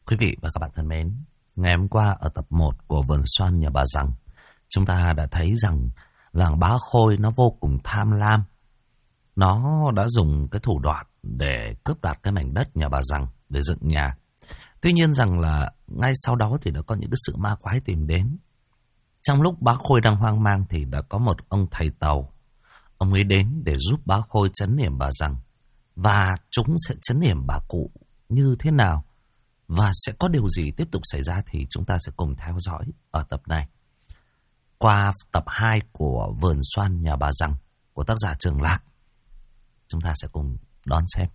Quý vị và các bạn thân mến, ngày hôm qua ở tập 1 của Vườn Xoan Nhà Bà Rằng, chúng ta đã thấy rằng làng Bá Khôi nó vô cùng tham lam. Nó đã dùng cái thủ đoạn để cướp đoạt cái mảnh đất nhà bà Rằng để dựng nhà. Tuy nhiên rằng là ngay sau đó thì đã có những cái sự ma quái tìm đến. Trong lúc Bá Khôi đang hoang mang thì đã có một ông thầy Tàu. Ông ấy đến để giúp Bá Khôi trấn yểm bà Rằng. Và chúng sẽ trấn yểm bà cụ như thế nào? Và sẽ có điều gì tiếp tục xảy ra thì chúng ta sẽ cùng theo dõi ở tập này. Qua tập 2 của Vườn Xoan Nhà Bà Rằng của tác giả Trường Lạc, chúng ta sẽ cùng đón xem.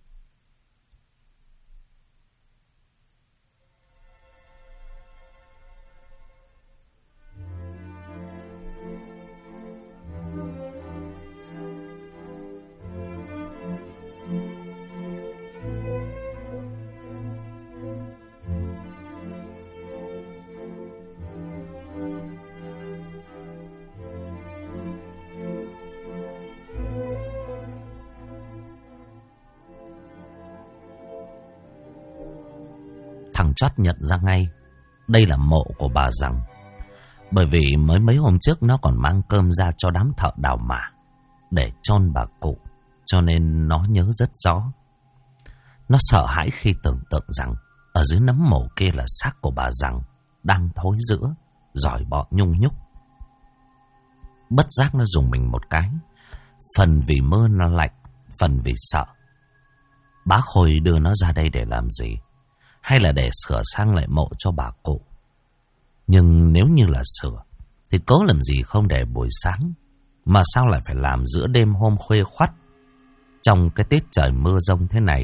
Thằng Chót nhận ra ngay đây là mộ của bà Rằng. Bởi vì mới mấy hôm trước nó còn mang cơm ra cho đám thợ đào mả để chôn bà cụ, cho nên nó nhớ rất rõ. Nó sợ hãi khi tưởng tượng rằng ở dưới nấm mộ kia là xác của bà Rằng đang thối rữa, rỏi bọ nhung nhúc. Bất giác nó rùng mình một cái, phần vì mơ nó lạnh, phần vì sợ. Bá Khôi đưa nó ra đây để làm gì? Hay là để sửa sang lại mộ cho bà cụ? Nhưng nếu như là sửa thì cố làm gì không để buổi sáng, mà sao lại phải làm giữa đêm hôm khuya khoắt trong cái tiết trời mưa rông thế này?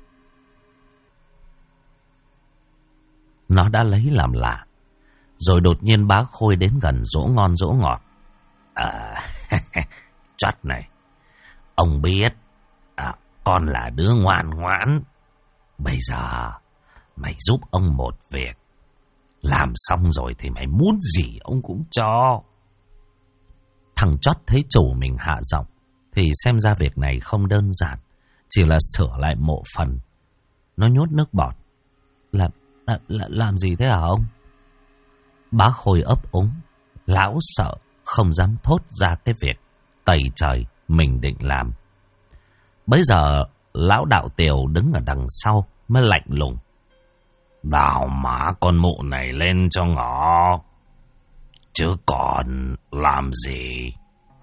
Nó đã lấy làm lạ. Rồi đột nhiên Bá Khôi đến gần dỗ ngon dỗ ngọt. Chót này, ông biết con là đứa ngoan ngoãn. Bây giờ mày giúp ông một việc, làm xong rồi thì mày muốn gì ông cũng cho. Thằng Chót thấy chủ mình hạ giọng thì xem ra việc này không đơn giản, chỉ là sửa lại mộ phần. Nó nhốt nước bọt. Làm gì thế hả ông? Bá Khôi ấp úng. Lão sợ không dám thốt ra cái việc tày trời mình định làm. Bấy giờ lão Đạo Tiều đứng ở đằng sau mới lạnh lùng. Đào mã con mụ này lên cho ngỏ, chứ còn làm gì?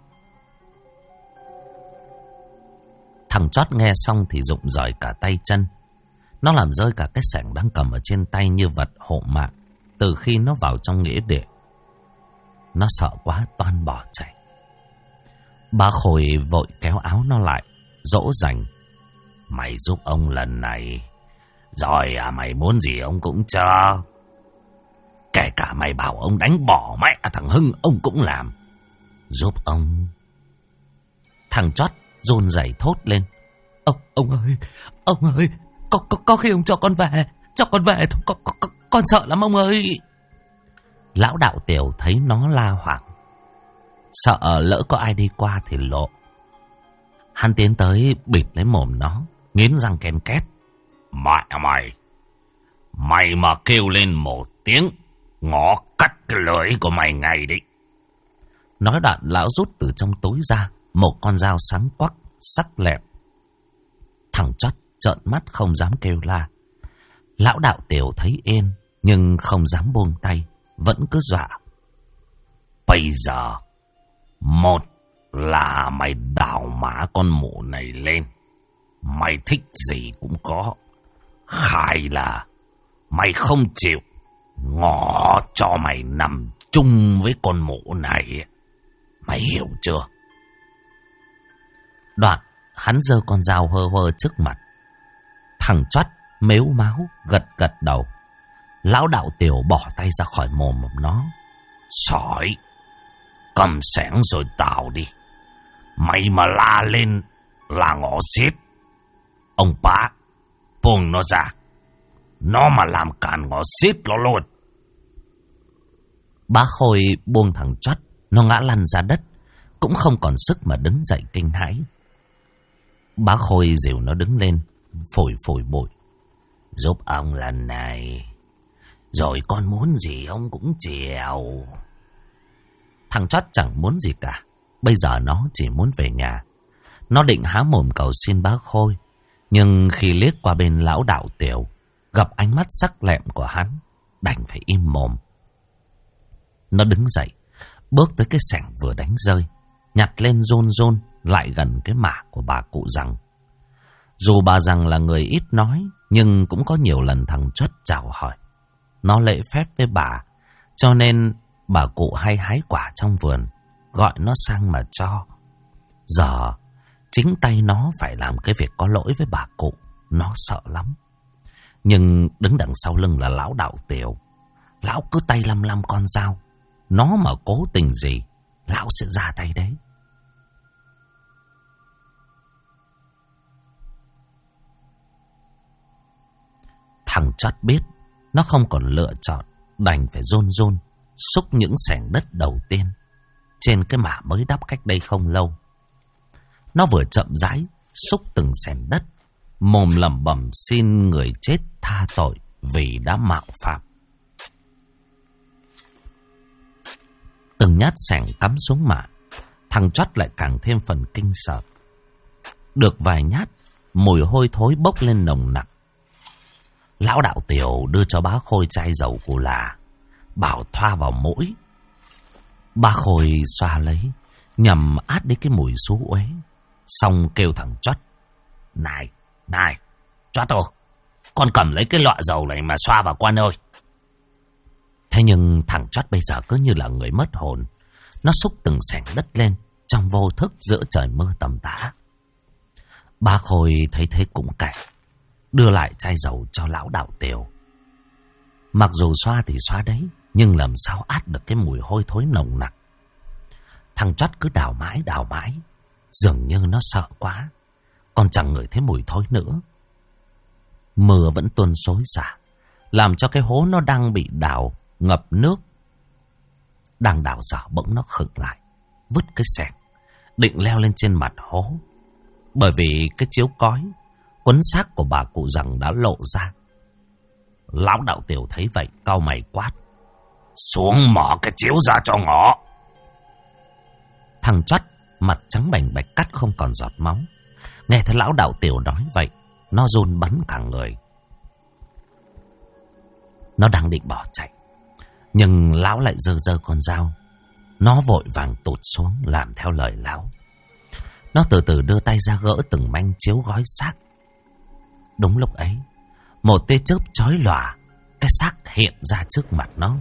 Thằng Chót nghe xong thì rụng rời cả tay chân. Nó làm rơi cả cái xẻng đang cầm ở trên tay như vật hộ mạng từ khi nó vào trong nghĩa địa. Nó sợ quá toan bỏ chạy. Bá Khôi vội kéo áo nó lại, dỗ dành. Mày giúp ông lần này, rồi mày muốn gì ông cũng cho. Kể cả mày bảo ông đánh bỏ mẹ thằng Hưng, ông cũng làm. Giúp ông. Thằng Chót run rẩy thốt lên. Ông ơi, có khi ông cho con về thôi, con sợ lắm ông ơi. Lão Đạo Tiều thấy nó la hoảng, sợ lỡ có ai đi qua thì lộ. Hắn tiến tới bịt lấy mồm nó, nghiến răng ken két. Mày mà kêu lên một tiếng, ngõ cắt cái lưỡi của mày ngay đi. Nói đoạn lão rút từ trong túi ra một con dao sáng quắc, sắc lẹm. Thằng Chót trợn mắt không dám kêu la. Lão Đạo Tiều thấy yên nhưng không dám buông tay, vẫn cứ dọa. Bây giờ, một là mày đào mã con mụ này lên, mày thích gì cũng có. Hai là mày không chịu, ngỏ cho mày nằm chung với con mụ này. Mày hiểu chưa? Đoạn hắn giơ con dao hơ hơ trước mặt. Thằng Chót mếu máo gật đầu. Lão Đạo Tiều bỏ tay ra khỏi mồm nó. Sỏi, cầm xẻng rồi tào đi. Mày mà la lên là ngõ giết. Ông Bá buông nó ra, nó mà làm cản ngõ giết nó luôn. Bá Khôi buông thằng Chót, nó ngã lăn ra đất, cũng không còn sức mà đứng dậy kinh hãi. Bá Khôi dìu nó đứng lên, phủi phủi bụi. Giúp ông lần này, Rồi con muốn gì ông cũng chiều. Thằng chót chẳng muốn gì cả. Bây giờ nó chỉ muốn về nhà. Nó định há mồm cầu xin bá Khôi. Nhưng khi liếc qua bên lão đạo Tiểu, gặp ánh mắt sắc lẹm của hắn, đành phải im mồm. Nó đứng dậy, bước tới cái xẻng vừa đánh rơi, nhặt lên rôn rôn lại gần cái mả của bà cụ rằng. Dù bà rằng là người ít nói, nhưng cũng có nhiều lần thằng chót chào hỏi. Nó lễ phép với bà, cho nên bà cụ hay hái quả trong vườn, gọi nó sang mà cho. Giờ chính tay nó phải làm cái việc có lỗi với bà cụ, nó sợ lắm. Nhưng đứng đằng sau lưng là lão đạo Tiểu. Lão cứ tay lăm lăm con dao. Nó mà cố tình gì, lão sẽ ra tay đấy. Thằng chót biết nó không còn lựa chọn, đành phải rôn rôn xúc những xẻng đất đầu tiên trên cái mả mới đắp cách đây không lâu. Nó vừa chậm rãi xúc từng xẻng đất, mồm lẩm bẩm xin người chết tha tội vì đã mạo phạm. Từng nhát xẻng cắm xuống mả, thằng chót lại càng thêm phần kinh sợ. Được vài nhát, mùi hôi thối bốc lên nồng nặc. Lão đạo Tiểu đưa cho bá Khôi chai dầu cù là, bảo thoa vào mũi. Bá Khôi xoa lấy, nhằm át đi cái mùi xú uế. Xong kêu thằng chót: Này, chót ơi, con cầm lấy cái lọ dầu này mà xoa vào con ơi. Thế nhưng thằng chót bây giờ cứ như là người mất hồn. Nó xúc từng xẻng đất lên trong vô thức giữa trời mưa tầm tã. Bá Khôi thấy thế cũng kệ, đưa lại chai dầu cho lão đạo Tiểu. Mặc dù xoa thì xoa đấy, nhưng làm sao át được cái mùi hôi thối nồng nặc. Thằng chót cứ đào mãi, dường như nó sợ quá, còn chẳng ngửi thấy mùi thối nữa. Mưa vẫn tuôn xối xả, làm cho cái hố nó đang bị đào ngập nước. Đang đào dở bỗng nó khựng lại, vứt cái xẻng, định leo lên trên mặt hố. Bởi vì cái chiếu cói quấn xác của bà cụ rằng đã lộ ra. Lão đạo Tiểu thấy vậy cau mày quát: Xuống mỏ cái chiếu ra cho ngõ. Thằng chót mặt trắng bành bạch cắt không còn giọt máu. Nghe thấy lão đạo Tiểu nói vậy, nó run bắn cả người. Nó đang định bỏ chạy, nhưng lão lại giơ con dao. Nó vội vàng tụt xuống làm theo lời lão. Nó từ từ đưa tay ra gỡ từng manh chiếu gói xác. Đúng lúc ấy, một tia chớp chói lòa, cái xác hiện ra trước mặt nó.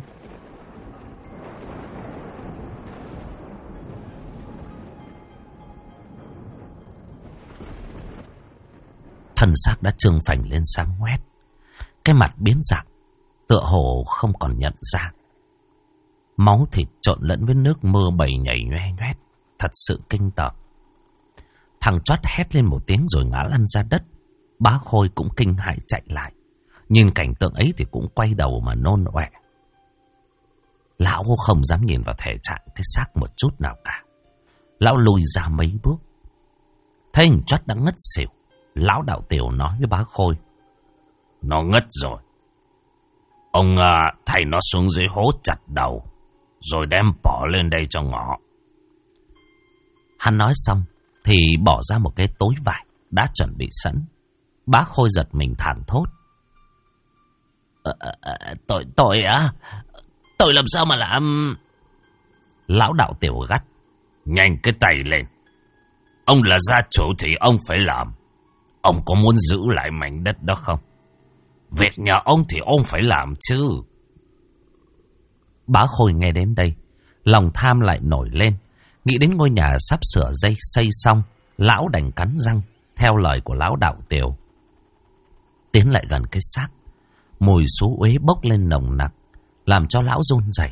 Thân xác đã trương phành lên xám ngoét, cái mặt biến dạng, tựa hồ không còn nhận ra. Máu thịt trộn lẫn với nước mưa bầy nhảy nhoe nhoét, thật sự kinh tởm. Thằng chót hét lên một tiếng rồi ngã lăn ra đất. Bá Khôi cũng kinh hãi chạy lại, nhìn cảnh tượng ấy thì cũng quay đầu mà nôn ọe. Lão không dám nhìn vào thể trạng cái xác một chút nào cả. Lão lùi ra mấy bước. Thấy thằng chót đã ngất xỉu, lão đạo Tiểu nói với bá Khôi: Nó ngất rồi, ông thầy nó xuống dưới hố chặt đầu, rồi đem bỏ lên đây cho ngõ. Hắn nói xong thì bỏ ra một cái túi vải đã chuẩn bị sẵn. Bá Khôi giật mình thảng thốt: Tôi làm sao mà làm? Lão đạo Tiểu gắt: Nhanh cái tay lên, ông là gia chủ thì ông phải làm. Ông có muốn giữ lại mảnh đất đó không? Việc nhà ông thì ông phải làm chứ. Bá Khôi nghe đến đây, lòng tham lại nổi lên. Nghĩ đến ngôi nhà sắp sửa xây xong, lão đành cắn răng theo lời của lão đạo Tiểu. Tiến lại gần cái xác, mùi xú uế bốc lên nồng nặc, làm cho lão run rẩy.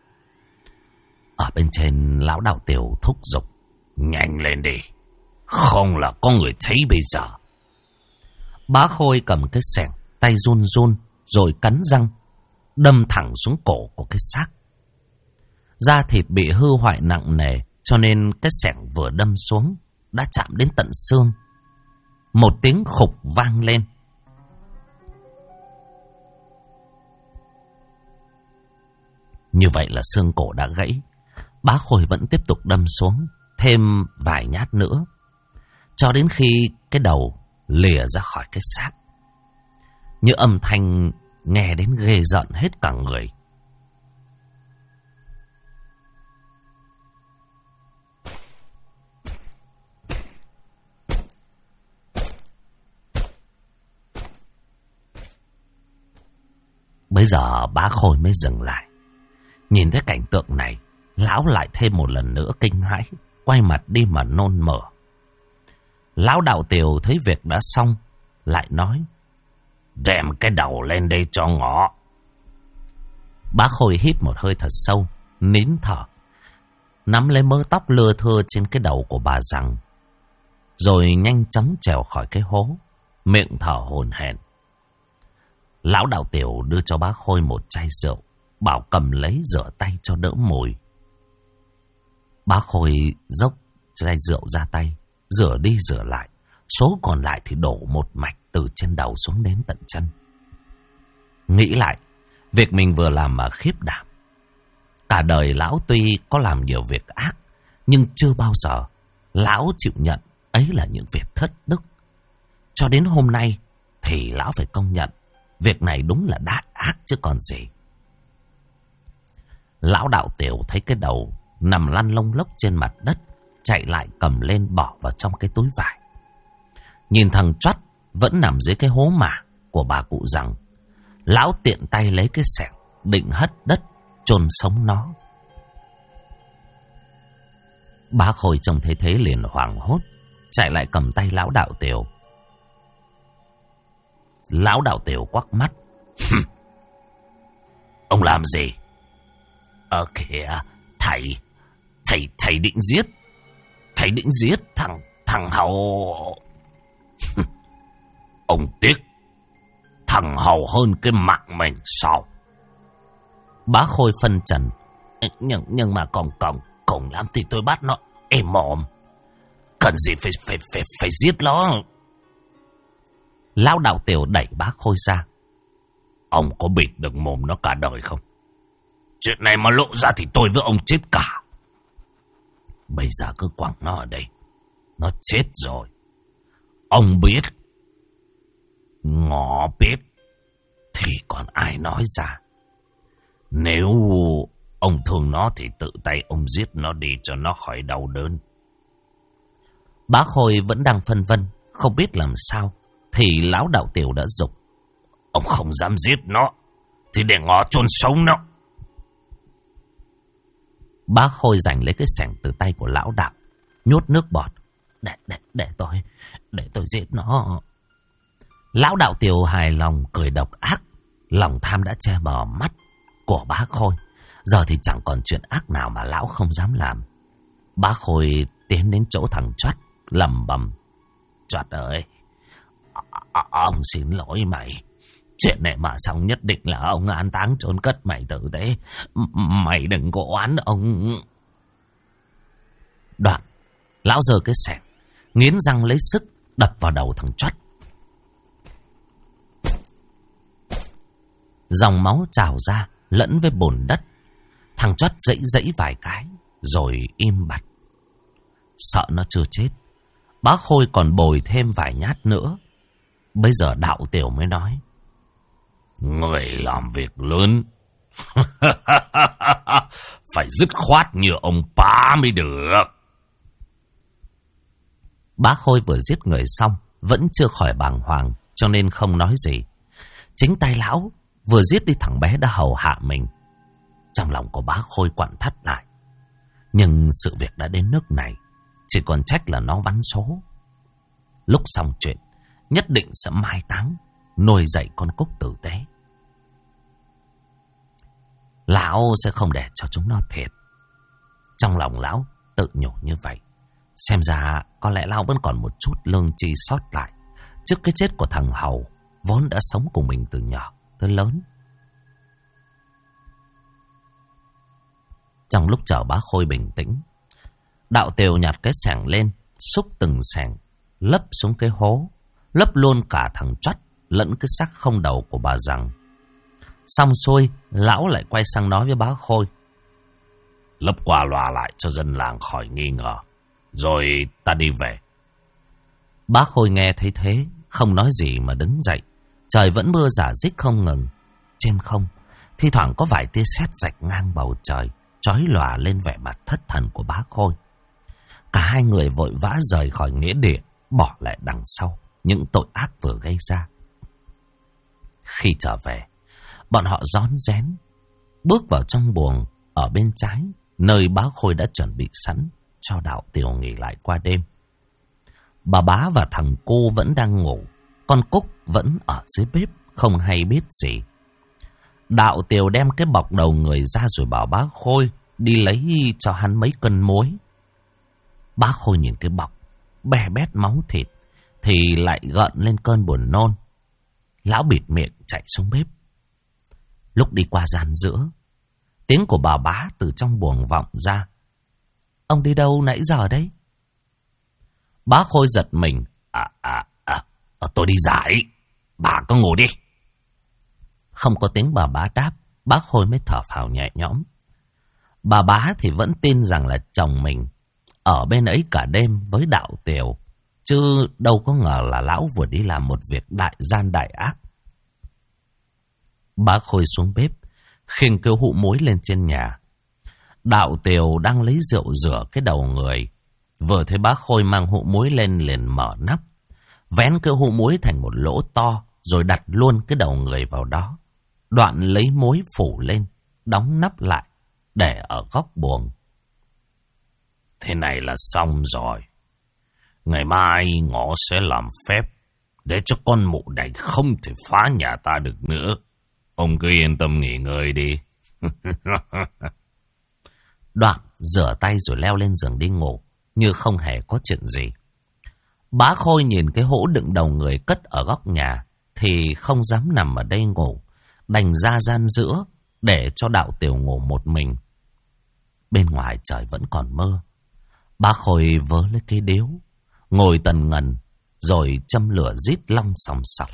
Ở bên trên, lão đạo Tiểu thúc giục: Nhanh lên đi, không là có người thấy bây giờ. Bá Khôi cầm cái xẻng, tay run run, rồi cắn răng đâm thẳng xuống cổ của cái xác. Da thịt bị hư hoại nặng nề, cho nên cái xẻng vừa đâm xuống đã chạm đến tận xương. Một tiếng khục vang lên. Như vậy là xương cổ đã gãy. Bá Khôi vẫn tiếp tục đâm xuống thêm vài nhát nữa, cho đến khi cái đầu lìa ra khỏi cái xác. Như âm thanh nghe đến ghê rợn hết cả người. Bây giờ Bá Khôi mới dừng lại. Nhìn thấy cảnh tượng này, lão lại thêm một lần nữa kinh hãi, quay mặt đi mà nôn mửa. Lão Đạo Tiều thấy việc đã xong, lại nói: đem cái đầu lên đây cho ngọ. Bá Khôi hít một hơi thật sâu, nín thở, nắm lấy mớ tóc lưa thưa trên cái đầu của bà rằng, rồi nhanh chóng trèo khỏi cái hố, miệng thở hổn hển. Lão Đạo Tiều đưa cho Bá Khôi một chai rượu, bảo cầm lấy rửa tay cho đỡ mùi. Bá Khôi dốc chai rượu ra tay, rửa đi rửa lại, số còn lại thì đổ một mạch từ trên đầu xuống đến tận chân. Nghĩ lại, việc mình vừa làm mà khiếp đảm. Cả đời lão tuy có làm nhiều việc ác, nhưng chưa bao giờ lão chịu nhận ấy là những việc thất đức. Cho đến hôm nay thì lão phải công nhận việc này đúng là đại ác chứ còn gì. Lão Đạo Tiều thấy cái đầu nằm lăn lông lốc trên mặt đất, chạy lại cầm lên bỏ vào trong cái túi vải. Nhìn thằng Choắt vẫn nằm dưới cái hố mả của bà cụ rằng, lão tiện tay lấy cái xẻng định hất đất chôn sống nó. Bá Khôi trông thấy thế liền hoảng hốt, chạy lại cầm tay Lão Đạo Tiều. Lão Đạo Tiều quắc mắt: ông làm gì? Kìa, thầy định giết. Thầy định giết thằng Hầu. Ông tiếc thằng Hầu hơn cái mạng mình sao? Bá Khôi phân trần: nhưng mà cùng lắm thì tôi bắt nó êm mồm, cần gì phải giết nó. Lão Đạo Tiều đẩy Bá Khôi ra: ông có bịt được mồm nó cả đời không? Chuyện này mà lộ ra thì tôi với ông chết cả. Bây giờ cứ quẳng nó ở đây, nó chết rồi. Ông biết, ngọ biết, thì còn ai nói ra. Nếu ông thương nó thì tự tay ông giết nó đi cho nó khỏi đau đớn. Bá Khôi vẫn đang phân vân, không biết làm sao, thì Lão Đạo Tiều đã giục: ông không dám giết nó thì để ngọ chôn sống nó. Bá Khôi giành lấy cái xẻng từ tay của Lão Đạo, nhốt nước bọt: để tôi giết nó. Lão Đạo Tiều hài lòng cười độc ác. Lòng tham đã che mờ mắt của Bá Khôi, giờ thì chẳng còn chuyện ác nào mà lão không dám làm. Bá Khôi tiến đến chỗ thằng Choắt, lẩm bẩm: Choắt ơi, ông xin lỗi mày. Chuyện này mà xong nhất định là ông an táng chôn cất mày tử tế. Mày đừng có oán ông. Đoạn, lão giơ cái xẻng, nghiến răng lấy sức đập vào đầu thằng Choắt. Dòng máu trào ra lẫn với bùn đất. Thằng Choắt dãy dãy vài cái rồi im bặt. Sợ nó chưa chết, Bá Khôi còn bồi thêm vài nhát nữa. Bây giờ Đạo Tiều mới nói: người làm việc lớn phải dứt khoát như ông Bá mới được. Bá Khôi vừa giết người xong vẫn chưa khỏi bàng hoàng, cho nên không nói gì. Chính tay lão vừa giết đi thằng bé đã hầu hạ mình. Trong lòng của Bá Khôi quặn thắt lại. Nhưng sự việc đã đến nước này, chỉ còn trách là nó vắn số. Lúc xong chuyện, nhất định sẽ mai táng, nuôi dạy con Cúc tử tế. Lão sẽ không để cho chúng nó thiệt. Trong lòng lão tự nhủ như vậy. Xem ra có lẽ lão vẫn còn một chút lương tri sót lại trước cái chết của thằng Hầu, vốn đã sống cùng mình từ nhỏ tới lớn. Trong lúc chờ Bá Khôi bình tĩnh, Đạo Tiều nhặt cái xẻng lên, xúc từng xẻng lấp xuống cái hố, lấp luôn cả thằng Choắt lẫn cái xác không đầu của bà rằng. Xong xuôi, lão lại quay sang nói với bá Khôi. Lấp qua loa lại cho dân làng khỏi nghi ngờ, rồi ta đi về. Bá Khôi nghe thấy thế, không nói gì mà đứng dậy. Trời vẫn mưa rả rích không ngừng. Trên không, thi thoảng có vài tia sét rạch ngang bầu trời, chói lòa lên vẻ mặt thất thần của bá Khôi. Cả hai người vội vã rời khỏi nghĩa địa, bỏ lại đằng sau những tội ác vừa gây ra. Khi trở về, bọn họ rón rén bước vào trong buồng ở bên trái, nơi bá Khôi đã chuẩn bị sẵn cho Đạo Tiều nghỉ lại qua đêm. Bà Bá và thằng cô vẫn đang ngủ, con Cúc vẫn ở dưới bếp không hay biết gì. Đạo Tiều đem cái bọc đầu người ra rồi bảo bá Khôi đi lấy cho hắn mấy cân muối. Bá Khôi nhìn cái bọc bè bét máu thịt thì lại gợn lên cơn buồn nôn. Lão bịt miệng chạy xuống bếp. Lúc đi qua gian giữa, tiếng của bà Bá từ trong buồng vọng ra. Ông đi đâu nãy giờ đấy? Bá Khôi giật mình. Tôi đi giải. Bà cứ ngủ đi. Không có tiếng bà Bá đáp, bá Khôi mới thở phào nhẹ nhõm. Bà Bá thì vẫn tin rằng là chồng mình ở bên ấy cả đêm với Đạo Tiều, chứ đâu có ngờ là lão vừa đi làm một việc đại gian đại ác. Bá Khôi xuống bếp, khiêng cái hũ muối lên trên nhà. Đạo Tiều đang lấy rượu rửa cái đầu người. Vừa thấy bá Khôi mang hũ muối lên liền mở nắp, vén cái hũ muối thành một lỗ to, rồi đặt luôn cái đầu người vào đó. Đoạn lấy muối phủ lên, đóng nắp lại, để ở góc buồng. Thế này là xong rồi. Ngày mai ngõ sẽ làm phép, để cho con mụ này không thể phá nhà ta được nữa. Ông cứ yên tâm nghỉ ngơi đi. Đoạn rửa tay rồi leo lên giường đi ngủ, như không hề có chuyện gì. Bá Khôi nhìn cái hũ đựng đầu người cất ở góc nhà, thì không dám nằm ở đây ngủ, đành ra gian giữa để cho Đạo Tiều ngủ một mình. Bên ngoài trời vẫn còn mưa. Bá Khôi vớ lấy cái điếu, ngồi tần ngần, rồi châm lửa rít long sòng sọc.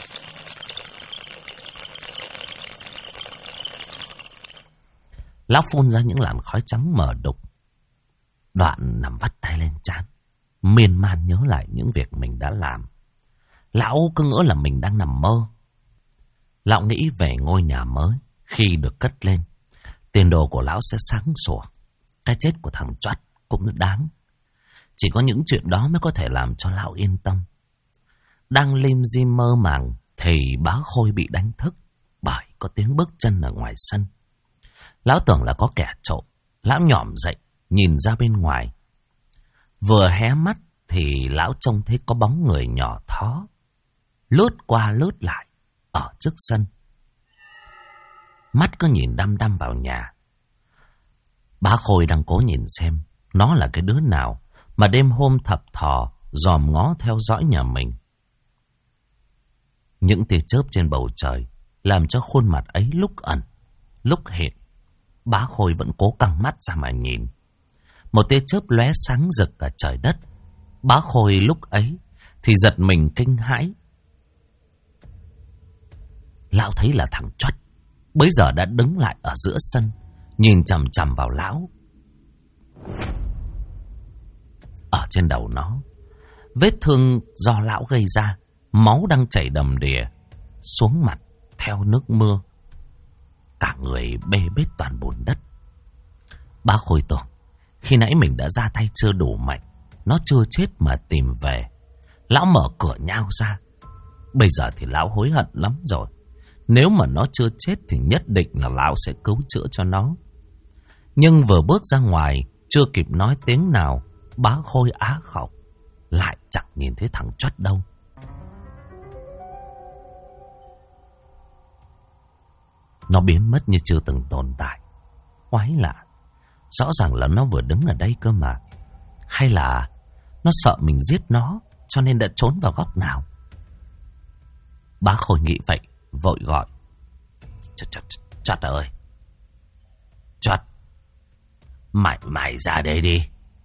Lão phun ra những làn khói trắng mờ đục. Đoạn nằm vắt tay lên trán, miên man nhớ lại những việc mình đã làm. Lão cứ ngỡ là mình đang nằm mơ. Lão nghĩ về ngôi nhà mới khi được cất lên, tiền đồ của lão sẽ sáng sủa. Cái chết của thằng Choắt cũng đáng. Chỉ có những chuyện đó mới có thể làm cho lão yên tâm. Đang lim dim mơ màng thì bá Khôi bị đánh thức bởi có tiếng bước chân ở ngoài sân. Lão tưởng là có kẻ trộm. Lão nhỏm dậy nhìn ra bên ngoài. Vừa hé mắt thì lão trông thấy có bóng người nhỏ thó lướt qua lướt lại ở trước sân. Mắt cứ nhìn đăm đăm vào nhà. Bá Khôi đang cố nhìn xem nó là cái đứa nào mà đêm hôm thập thò dòm ngó theo dõi nhà mình. Những tia chớp trên bầu trời làm cho khuôn mặt ấy lúc ẩn lúc hiện. Bá Khôi vẫn cố căng mắt ra mà nhìn. Một tia chớp lóe sáng rực cả trời đất. Bá Khôi lúc ấy thì giật mình kinh hãi. Lão thấy là thằng Choắt bấy giờ đã đứng lại ở giữa sân, nhìn chằm chằm vào lão. Ở trên đầu nó, vết thương do lão gây ra, máu đang chảy đầm đìa xuống mặt theo nước mưa. Cả người bê bết toàn bùn đất. Bá Khôi tưởng khi nãy mình đã ra tay chưa đủ mạnh, nó chưa chết mà tìm về. Lão mở cửa nhao ra. Bây giờ thì lão hối hận lắm rồi. Nếu mà nó chưa chết thì nhất định là lão sẽ cứu chữa cho nó. Nhưng vừa bước ra ngoài, chưa kịp nói tiếng nào, bá Khôi á khẩu, lại chẳng nhìn thấy thằng Choắt đâu. Nó biến mất như chưa từng tồn tại. Quái lạ, rõ ràng là nó vừa đứng ở đây cơ mà. Hay là nó sợ mình giết nó, cho nên đã trốn vào góc nào? Bá Khôi nghĩ vậy, vội gọi. Choắt ơi, Choắt, mày ra đây đi.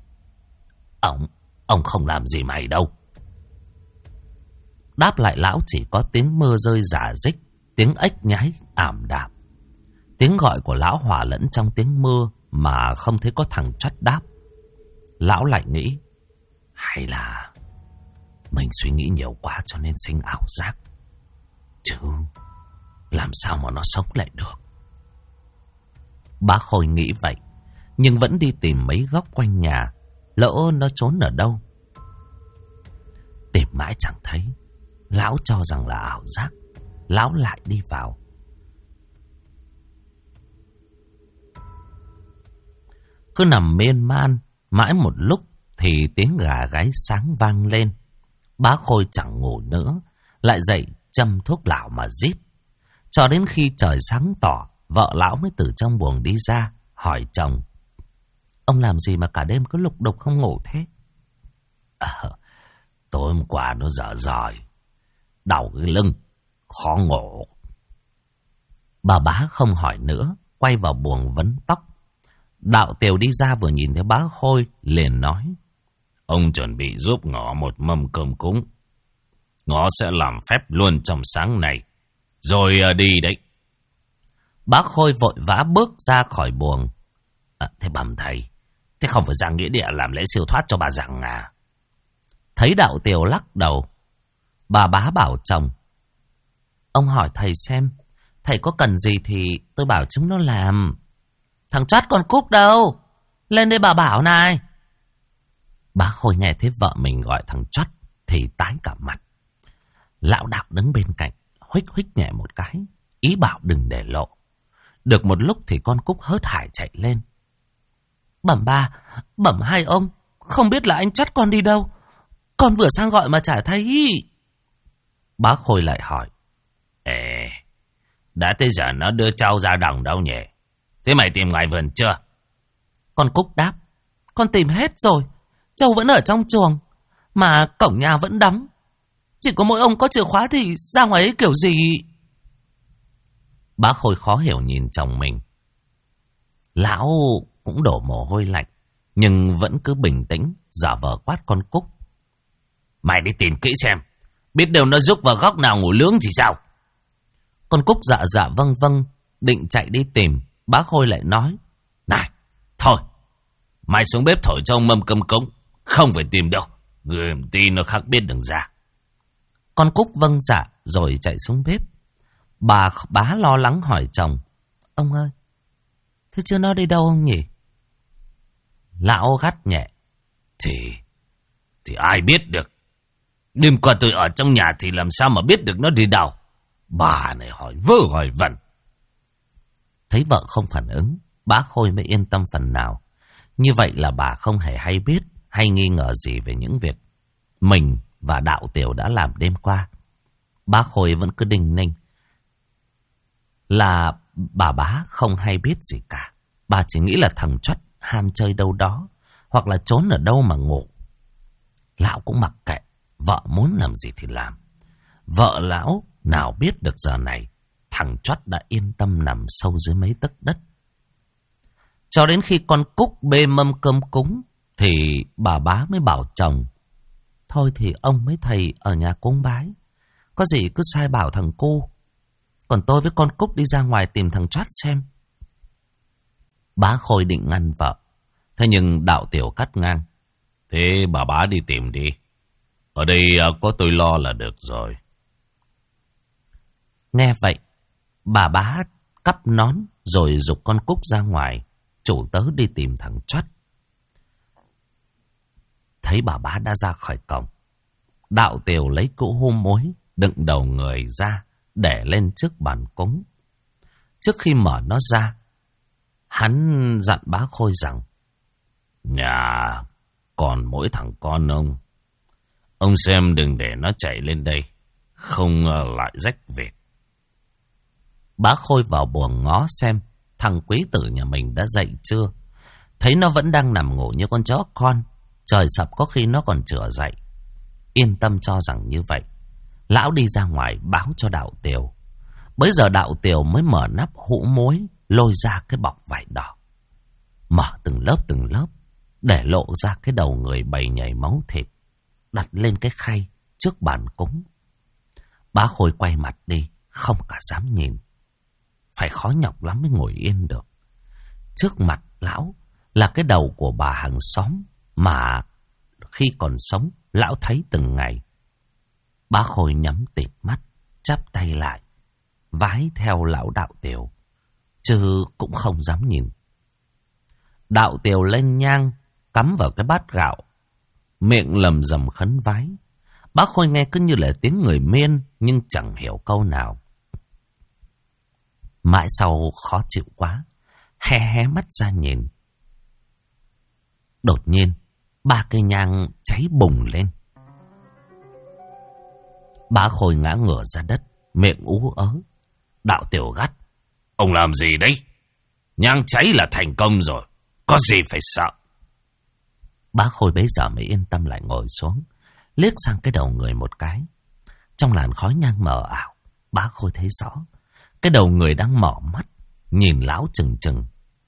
Ông không làm gì mày đâu. Đáp lại lão chỉ có tiếng mưa rơi rả rích, tiếng ếch nhái ảm đạm. Tiếng gọi của lão hòa lẫn trong tiếng mưa mà không thấy có thằng Chót đáp. Lão lại nghĩ, hay là mình suy nghĩ nhiều quá cho nên sinh ảo giác. Chứ làm sao mà nó sống lại được. Bá Khôi nghĩ vậy, nhưng vẫn đi tìm mấy góc quanh nhà, lỡ nó trốn ở đâu. Tìm mãi chẳng thấy, lão cho rằng là ảo giác. Lão lại đi vào. Cứ nằm miên man, mãi một lúc thì tiếng gà gáy sáng vang lên. Bá Khôi chẳng ngủ nữa, lại dậy châm thuốc lảo mà rít. Cho đến khi trời sáng tỏ, vợ lão mới từ trong buồng đi ra, hỏi chồng: ông làm gì mà cả đêm cứ lục đục không ngủ thế? Tối hôm qua nó dở dòi, đau cái lưng, khó ngủ. Bà Bá không hỏi nữa, quay vào buồng vấn tóc. Đạo Tiều đi ra vừa nhìn thấy Bá Khôi, liền nói: ông chuẩn bị giúp ngõ một mâm cơm cúng. Ngõ sẽ làm phép luôn trong sáng này, rồi đi đấy. Bá Khôi vội vã bước ra khỏi buồng. Thế bẩm thầy, thế không phải ra nghĩa địa làm lễ siêu thoát cho bà rằng à? Thấy Đạo Tiều lắc đầu, bà Bá bảo chồng: ông hỏi thầy xem, thầy có cần gì thì tôi bảo chúng nó làm. Thằng Chót con Cúc đâu? Lên đây bà bảo này. Bá Khôi nghe thấy vợ mình gọi thằng Chót thì tái cả mặt. Lão Đạo đứng bên cạnh, huých huých nhẹ một cái, ý bảo đừng để lộ. Được một lúc thì con Cúc hớt hải chạy lên. Bẩm ba, bẩm hai ông, không biết là anh Chót con đi đâu. Con vừa sang gọi mà chả thấy. Bá Khôi lại hỏi: đã tới giờ nó đưa trâu ra đồng đâu nhỉ? Thế mày tìm ngoài vườn chưa? Con Cúc đáp: con tìm hết rồi, trâu vẫn ở trong chuồng, mà cổng nhà vẫn đóng. Chỉ có mỗi ông có chìa khóa thì ra ngoài ấy kiểu gì? Bá Khôi khó hiểu nhìn chồng mình. Lão cũng đổ mồ hôi lạnh, nhưng vẫn cứ bình tĩnh, giả vờ quát con Cúc: mày đi tìm kỹ xem, biết đâu nó rúc vào góc nào ngủ lướng thì sao? Con Cúc dạ dạ vâng vâng, định chạy đi tìm. Bá Khôi lại nói: này, thôi, mày xuống bếp thổi cho ông mâm cơm cúng, không phải tìm đâu, người tí nó khác biết đừng ra. Con Cúc vâng dạ rồi chạy xuống bếp. Bà Bá lo lắng hỏi chồng: ông ơi, thế chưa nó đi đâu không nhỉ? Lão gắt nhẹ: thì ai biết được. Đêm qua tôi ở trong nhà thì làm sao mà biết được nó đi đâu. Bà này hỏi vơ hỏi vẩn. Thấy vợ không phản ứng, Bá Khôi mới yên tâm phần nào. Như vậy là bà không hề hay biết hay nghi ngờ gì về những việc mình và Đạo Tiều đã làm đêm qua. Bá Khôi vẫn cứ đinh ninh là bà Bá không hay biết gì cả. Bà chỉ nghĩ là thằng Chót ham chơi đâu đó, hoặc là trốn ở đâu mà ngủ. Lão cũng mặc kệ, vợ muốn làm gì thì làm. Vợ lão nào biết được giờ này thằng Chót đã yên tâm nằm sâu dưới mấy tấc đất. Cho đến khi con Cúc bê mâm cơm cúng thì bà Bá mới bảo chồng: thôi thì ông mấy thầy ở nhà cúng bái, có gì cứ sai bảo thằng cu, còn tôi với con Cúc đi ra ngoài tìm thằng Chót xem. Bá Khôi định ngăn vợ, thế nhưng Đạo Tiều cắt ngang: thế bà Bá đi tìm đi, ở đây có tôi lo là được rồi. Nghe vậy, bà Bá cắp nón rồi giục con Cúc ra ngoài, chủ tớ đi tìm thằng Chót. Thấy bà Bá đã ra khỏi cổng, Đạo Tiều lấy cỗ hôm mối đựng đầu người ra để lên trước bàn cúng. Trước khi mở nó ra, hắn dặn Bá Khôi rằng: nhà còn mỗi thằng con ông xem đừng để nó chạy lên đây, không lại rách việc. Bá Khôi vào buồng ngó xem thằng quý tử nhà mình đã dậy chưa. Thấy nó vẫn đang nằm ngủ như con chó con, trời sập có khi nó còn chửa dậy. Yên tâm cho rằng như vậy, lão đi ra ngoài báo cho Đạo Tiều. Bấy giờ Đạo Tiều mới mở nắp hũ muối, lôi ra cái bọc vải đỏ, mở từng lớp để lộ ra cái đầu người bầy nhảy máu thịt, đặt lên cái khay trước bàn cúng. Bá Khôi quay mặt đi, không cả dám nhìn. phải khó nhọc lắm mới ngồi yên được. Trước mặt lão là cái đầu của bà hàng xóm mà khi còn sống lão thấy từng ngày. Bá Khôi nhắm tịt mắt, chắp tay lại, vái theo lão Đạo Tiều, chứ cũng không dám nhìn. Đạo Tiều lên nhang, cắm vào cái bát gạo, miệng lầm rầm khấn vái. Bá Khôi nghe cứ như là tiếng người Miên, nhưng chẳng hiểu câu nào. Mãi sau khó chịu quá, hé mắt ra nhìn. Đột nhiên, 3 cây nhang cháy bùng lên. Bá Khôi ngã ngửa ra đất, miệng ú ớ. Đạo Tiều gắt: Ông làm gì đấy? Nhang cháy là thành công rồi, có gì phải sợ? Bá Khôi bấy giờ mới yên tâm lại ngồi xuống, liếc sang cái đầu người một cái. Trong làn khói nhang mờ ảo, Bá Khôi thấy rõ cái đầu người đang mở mắt nhìn lão chừng chừng.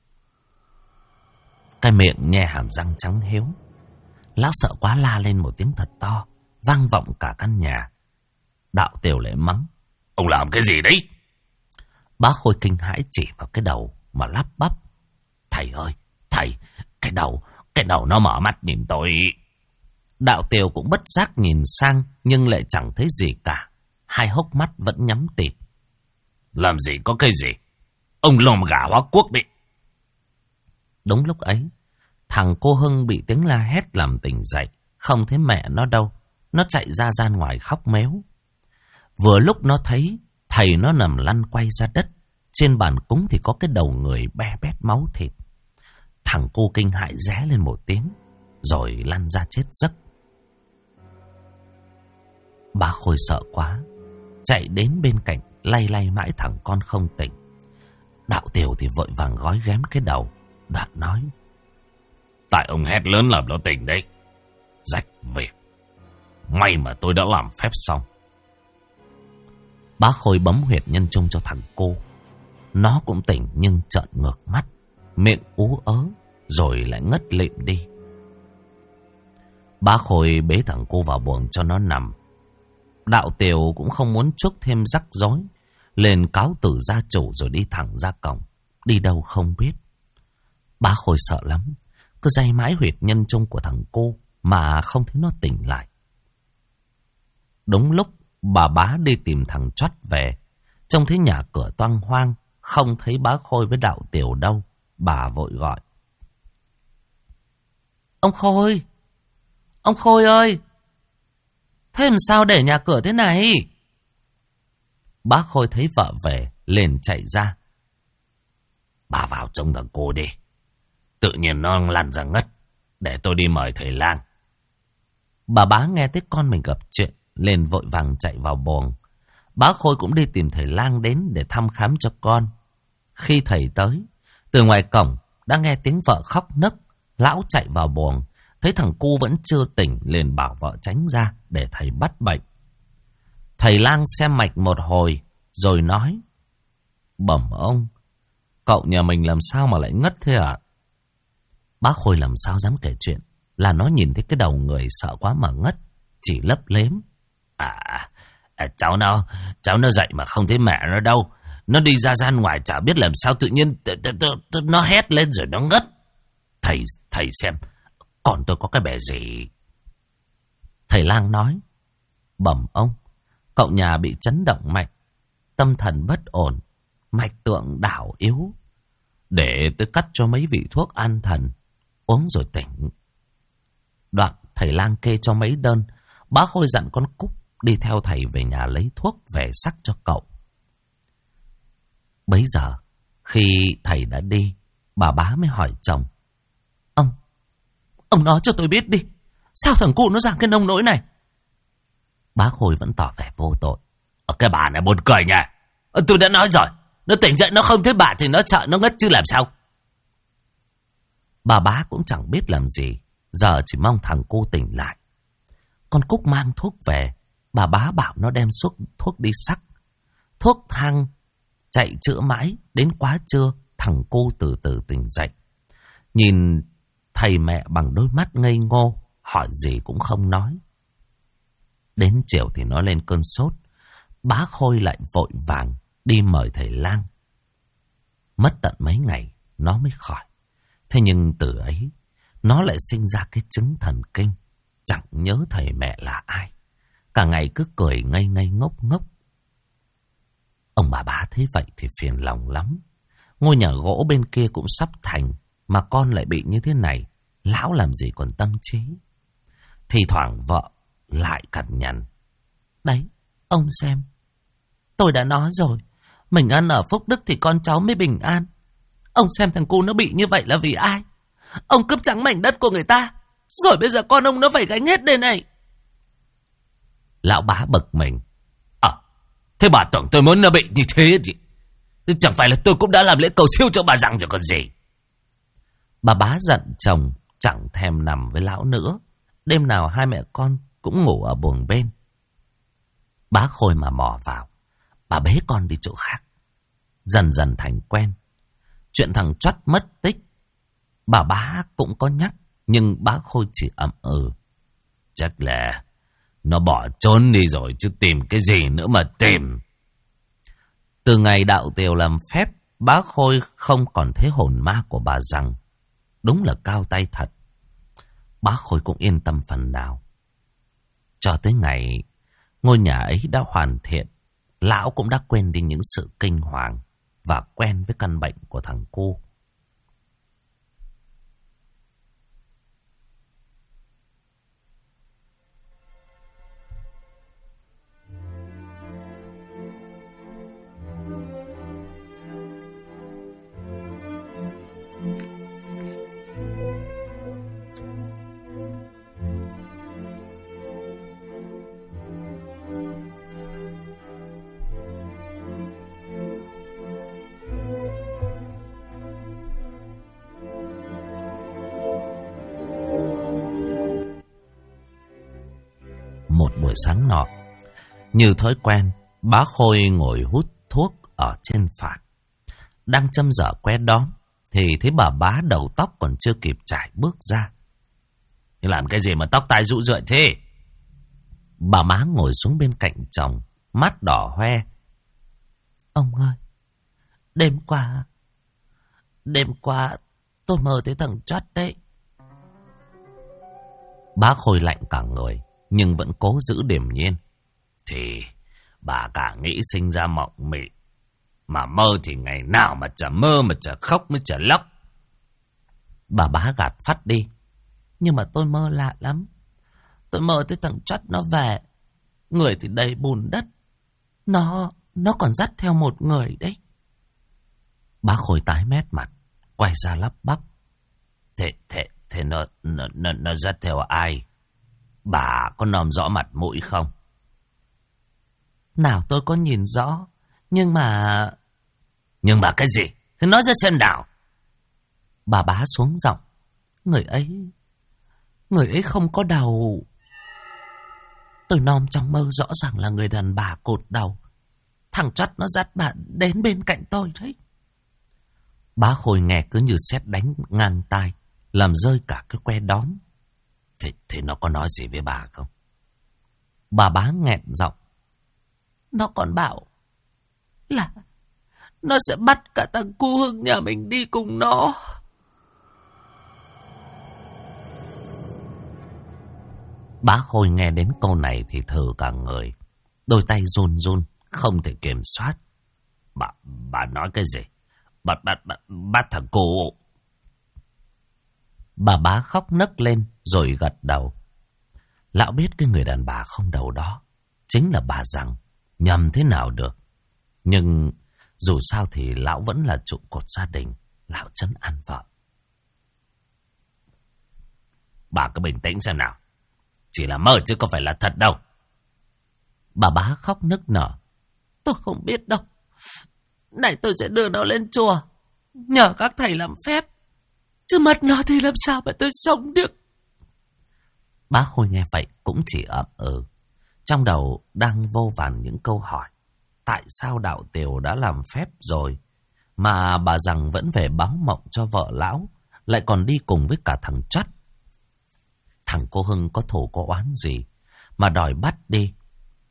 Cái miệng nhe hàm răng trắng héo. Lão sợ quá la lên một tiếng thật to, vang vọng cả căn nhà. Đạo Tiều lại mắng: Ông làm cái gì đấy? Bá Khôi kinh hãi chỉ vào cái đầu mà lắp bắp: Thầy ơi, thầy, cái đầu nó mở mắt nhìn tôi. Đạo Tiều cũng bất giác nhìn sang, nhưng lại chẳng thấy gì cả. Hai hốc mắt vẫn nhắm tịt. Làm gì có cái gì? Ông lòm gà hóa quốc đấy. Đúng lúc ấy, thằng cô Hưng bị tiếng la hét làm tỉnh dậy. Không thấy mẹ nó đâu. Nó chạy ra gian ngoài khóc méo. Vừa lúc nó thấy thầy nó nằm lăn quay ra đất. Trên bàn cúng thì có cái đầu người be bét máu thịt. Thằng cô kinh hãi ré lên một tiếng, rồi lăn ra chết giấc. Bá Khôi sợ quá, chạy đến bên cạnh lay lay mãi thằng con không tỉnh. Đạo Tiều thì vội vàng gói ghém cái đầu, đoạn nói: Tại ông hét lớn làm nó tỉnh đấy. Rách việc. May mà tôi đã làm phép xong. Bá Khôi bấm huyệt nhân trung cho thằng cô. Nó cũng tỉnh nhưng trợn ngược mắt, miệng ú ớ, rồi lại ngất lịm đi. Bá Khôi bế thằng cô vào buồng cho nó nằm. Đạo Tiều cũng không muốn chuốc thêm rắc rối, lên cáo từ gia chủ rồi đi thẳng ra cổng, đi đâu không biết. Bá Khôi sợ lắm, cứ day mãi huyệt nhân trung của thằng cô mà không thấy nó tỉnh lại. Đúng lúc bà Bá đi tìm thằng Chót về, trông thấy nhà cửa toang hoang, không thấy Bá Khôi với Đạo Tiều đâu. Bà vội gọi: Ông Khôi! Ông Khôi ơi! Thế làm sao để nhà cửa thế này? Bá Khôi thấy vợ về, liền chạy ra: Bà vào trông thằng cô đi. Tự nhiên nó lăn ra ngất. Để tôi đi mời thầy lang. Bà Bá nghe thấy con mình gặp chuyện, liền vội vàng chạy vào buồng. Bá Khôi cũng đi tìm thầy lang đến để thăm khám cho con. Khi thầy tới, từ ngoài cổng đã nghe tiếng vợ khóc nấc. Lão chạy vào buồng, thấy thằng cu vẫn chưa tỉnh, liền bảo vợ tránh ra để thầy bắt bệnh. Thầy lang xem mạch một hồi rồi nói: Bẩm ông, cậu nhà mình làm sao mà lại ngất thế ạ? Bá Khôi làm sao dám kể chuyện là nó nhìn thấy cái đầu người sợ quá mà ngất, chỉ lấp lếm: Cháu nó dậy mà không thấy mẹ nó đâu. Nó đi ra gian ngoài chả biết làm sao tự nhiên nó hét lên rồi nó ngất. Thầy xem, còn tôi có cái bẻ gì? Thầy lang nói: Bẩm ông, cậu nhà bị chấn động mạch, tâm thần bất ổn, mạch tượng đảo yếu. Để tôi cắt cho mấy vị thuốc an thần, uống rồi tỉnh. Đoạn thầy lang kê cho mấy đơn. Bá Khôi dặn con Cúc đi theo thầy về nhà lấy thuốc về sắc cho cậu. Bấy giờ, khi thầy đã đi, bà Bá mới hỏi chồng: Ông nói cho tôi biết đi, sao thằng cụ nó ra cái nông nỗi này? Bá Khôi vẫn tỏ vẻ vô tội: Cái bà này buồn cười nha. Tôi đã nói rồi, nó tỉnh dậy nó không thấy bà thì nó sợ nó ngất chứ làm sao. Bà Bá cũng chẳng biết làm gì, giờ chỉ mong thằng cô tỉnh lại. Con Cúc mang thuốc về, bà Bá bảo nó đem thuốc đi sắc. Thuốc thang chạy chữa mãi, đến quá trưa thằng cô từ từ tỉnh dậy. Nhìn thầy mẹ bằng đôi mắt ngây ngô, hỏi gì cũng không nói. Đến chiều thì nó lên cơn sốt. Bá Khôi lại vội vàng đi mời thầy lang. Mất tận mấy ngày nó mới khỏi. Thế nhưng từ ấy nó lại sinh ra cái chứng thần kinh, chẳng nhớ thầy mẹ là ai, cả ngày cứ cười ngây ngây ngốc ngốc. Ông bà bá thấy vậy thì phiền lòng lắm. Ngôi nhà gỗ bên kia cũng sắp thành, mà con lại bị như thế này, lão làm gì còn tâm trí. Thì thoảng vợ lại cằn nhằn: đấy, ông xem, tôi đã nói rồi, mình ăn ở phúc đức thì con cháu mới bình an. Ông xem thằng cu nó bị như vậy là vì ai? Ông cướp trắng mảnh đất của người ta, rồi bây giờ con ông nó phải gánh hết đây này. Lão bá bực mình: thế bà tưởng tôi muốn nó bị như thế gì? Chẳng phải là tôi cũng đã làm lễ cầu siêu cho bà rằng rồi còn gì. Bà bá giận chồng, chẳng thèm nằm với lão nữa. Đêm nào hai mẹ con cũng ngủ ở buồng bên. Bá Khôi mà mò vào, bà bế con đi chỗ khác. Dần dần thành quen. Chuyện thằng Choắt mất tích, bà bá cũng có nhắc, nhưng bá Khôi chỉ ậm ừ: chắc là nó bỏ trốn đi rồi chứ tìm cái gì nữa mà tìm. Từ ngày đạo tiều làm phép, bá Khôi không còn thấy hồn ma của bà rằng. Đúng là cao tay thật. Bá Khôi cũng yên tâm phần nào. Cho tới ngày ngôi nhà ấy đã hoàn thiện, lão cũng đã quên đi những sự kinh hoàng và quen với căn bệnh của thằng cu. Một buổi sáng nọ, như thói quen, bá Khôi ngồi hút thuốc ở trên phản. Đang châm dở que đóm, thì thấy bà bá đầu tóc còn chưa kịp trải bước ra. Làm cái gì mà tóc tai rũ rượi thế? Bà má ngồi xuống bên cạnh chồng, mắt đỏ hoe. Ông ơi, đêm qua tôi mơ thấy thằng Choắt đấy. Bá Khôi lạnh cả người, nhưng vẫn cố giữ điềm nhiên. Thì bà cả nghĩ sinh ra mộng mị, mà mơ thì ngày nào mà chả mơ mà chả khóc mới chả lóc. Bà bá gạt phắt đi. Nhưng mà tôi mơ lạ lắm. Tôi mơ thấy thằng Choắt nó về, người thì đầy bùn đất, nó còn dắt theo một người đấy. Bá Khôi tái mét mặt, quay ra lắp bắp: Thế nó dắt theo ai? Bà có nom rõ mặt mũi không? Nào tôi có nhìn rõ, nhưng mà cái gì? Thế nói ra xem nào. Bà bá xuống giọng: Người ấy không có đầu. Tôi nom trong mơ rõ ràng là người đàn bà cột đầu. Thằng Choắt nó dắt bà đến bên cạnh tôi đấy. Bá Khôi nghe cứ như sét đánh ngang tai, làm rơi cả cái que đóm. Thế nó có nói gì với bà không? Bà bá nghẹn giọng: Nó còn bảo là nó sẽ bắt cả thằng cu Hưng nhà mình đi cùng nó. Bá Khôi nghe đến câu này thì thừ cả người, đôi tay run run, không thể kiểm soát. Bà nói cái gì? Bắt thằng cu. Bà bá khóc nấc lên rồi gật đầu. Lão biết cái người đàn bà không đầu đó chính là bà rằng, nhầm thế nào được. Nhưng dù sao thì lão vẫn là trụ cột gia đình. Lão trấn an vợ: Bà cứ bình tĩnh xem nào, chỉ là mơ chứ có phải là thật đâu. Bà bá khóc nức nở: Tôi không biết đâu. Này tôi sẽ đưa nó lên chùa, nhờ các thầy làm phép, chứ mất nó thì làm sao mà tôi sống được. Bá Khôi nghe vậy cũng chỉ ậm ừ, trong đầu đang vô vàn những câu hỏi. Tại sao đạo tiều đã làm phép rồi mà bà rằng vẫn về báo mộng cho vợ lão, lại còn đi cùng với cả thằng Choắt? Thằng cô Hưng có thù có oán gì mà đòi bắt đi?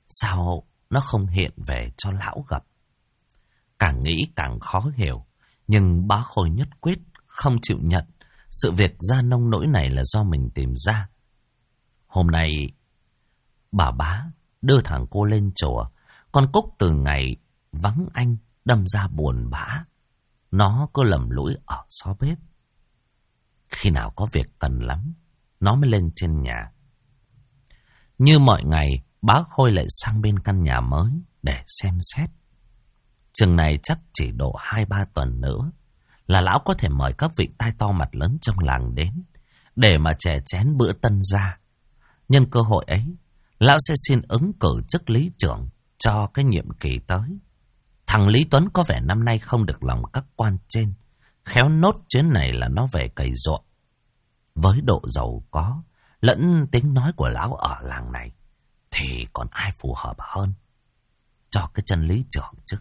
Sao nó không hiện về cho lão gặp? Càng nghĩ càng khó hiểu, Nhưng bá Khôi nhất quyết không chịu nhận sự việc ra nông nỗi này là do mình tìm ra. Hôm nay bà bá đưa thằng cô lên chùa, con Cúc từ ngày vắng anh đâm ra buồn bã. Nó cứ lầm lũi ở xó bếp. Khi nào có việc cần lắm, nó mới lên trên nhà. Như mọi ngày, bá Khôi lại sang bên căn nhà mới để xem xét. Chừng này chắc chỉ độ 2-3 tuần nữa là lão có thể mời các vị tai to mặt lớn trong làng đến để mà chè chén bữa tân gia. Nhân cơ hội ấy, lão sẽ xin ứng cử chức lý trưởng cho cái nhiệm kỳ tới. Thằng Lý Tuấn có vẻ năm nay không được lòng các quan trên, khéo nốt chuyến này là nó về cày ruộng. Với độ giàu có lẫn tiếng nói của lão ở làng này thì còn ai phù hợp hơn cho cái chân lý trưởng chứ.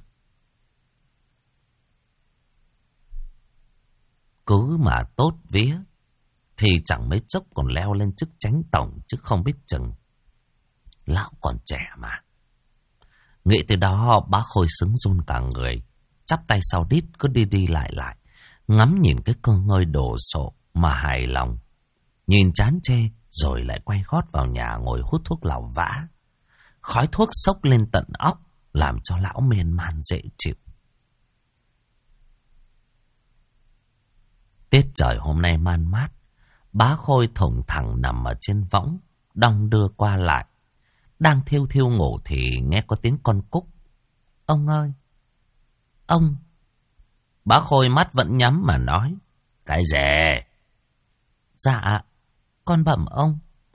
Cứ mà tốt vía thì chẳng mấy chốc còn leo lên chức chánh tổng chứ không biết chừng. Lão còn trẻ mà. Nghĩ từ đó bá Khôi sướng run cả người, chắp tay sau đít cứ đi đi lại lại, ngắm nhìn cái cơ ngơi đồ sộ mà hài lòng. Nhìn chán chê rồi lại quay gót vào nhà ngồi hút thuốc lào vã. Khói thuốc xốc lên tận óc làm cho lão miên man dễ chịu. Tiết trời hôm nay man mát, bá Khôi thủng thẳng nằm ở trên võng, đong đưa qua lại. Đang thiêu thiêu ngủ thì nghe có tiếng con Cúc. Ông ơi! Ông! Bá Khôi mắt vẫn nhắm mà nói. Cái gì? Dạ, con bẩm ông.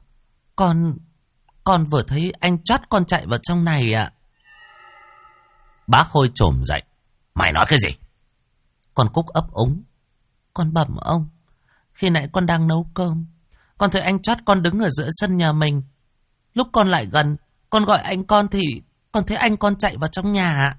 Con vừa thấy anh Chót con chạy vào trong này ạ. Bá Khôi trồm dậy. Mày nói cái gì? Con Cúc ấp úng. Con bẩm ông, khi nãy con đang nấu cơm, con thấy anh Chót con đứng ở giữa sân nhà mình. Lúc con lại gần, con gọi anh con thì con thấy anh con chạy vào trong nhà ạ.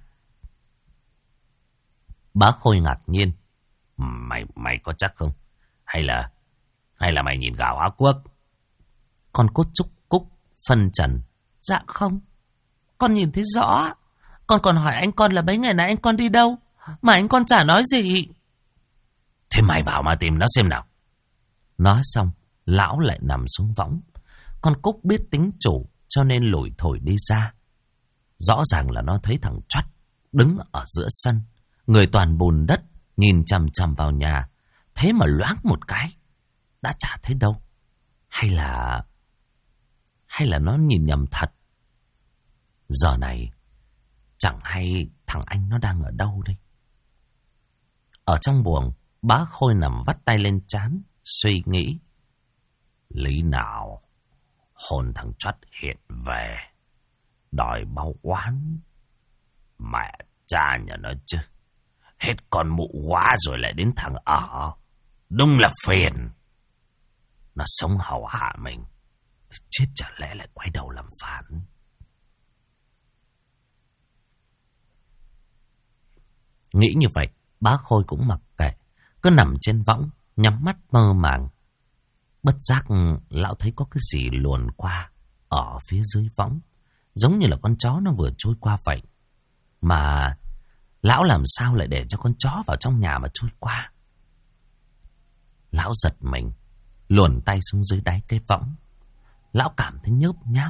Bá Khôi ngạc nhiên. Mày có chắc không? Hay là mày nhìn gạo Á Quốc? Con Cúc phân trần. Dạ không, con nhìn thấy rõ. Con còn hỏi anh con là mấy ngày nay anh con đi đâu, mà anh con chả nói gì. Thế mày vào mà tìm nó xem nào. Nói xong, lão lại nằm xuống võng. Con Cúc biết tính chủ cho nên lủi thổi đi ra. Rõ ràng là nó thấy thằng Chót đứng ở giữa sân, người toàn bùn đất, nhìn chằm chằm vào nhà. Thế mà loáng một cái đã chả thấy đâu. Hay là nó nhìn nhầm thật. Giờ này chẳng hay thằng anh nó đang ở đâu đây. Ở trong buồng, bá Khôi nằm vắt tay lên trán, suy nghĩ. Lý nào hồn thằng Chót hiện về đòi báo oán. Mẹ cha nhà nó chứ. Hết con mụ quá rồi lại đến thằng ở. Đúng là phiền. Nó sống hầu hạ mình, chết chả lẽ lại quay đầu làm phản. Nghĩ như vậy, bá Khôi cũng mặc kệ, cứ nằm trên võng, nhắm mắt mơ màng. Bất giác lão thấy có cái gì luồn qua ở phía dưới võng, giống như là con chó nó vừa trôi qua vậy. Mà lão làm sao lại để cho con chó vào trong nhà mà trôi qua? Lão giật mình, luồn tay xuống dưới đáy cái võng. Lão cảm thấy nhớp nháp.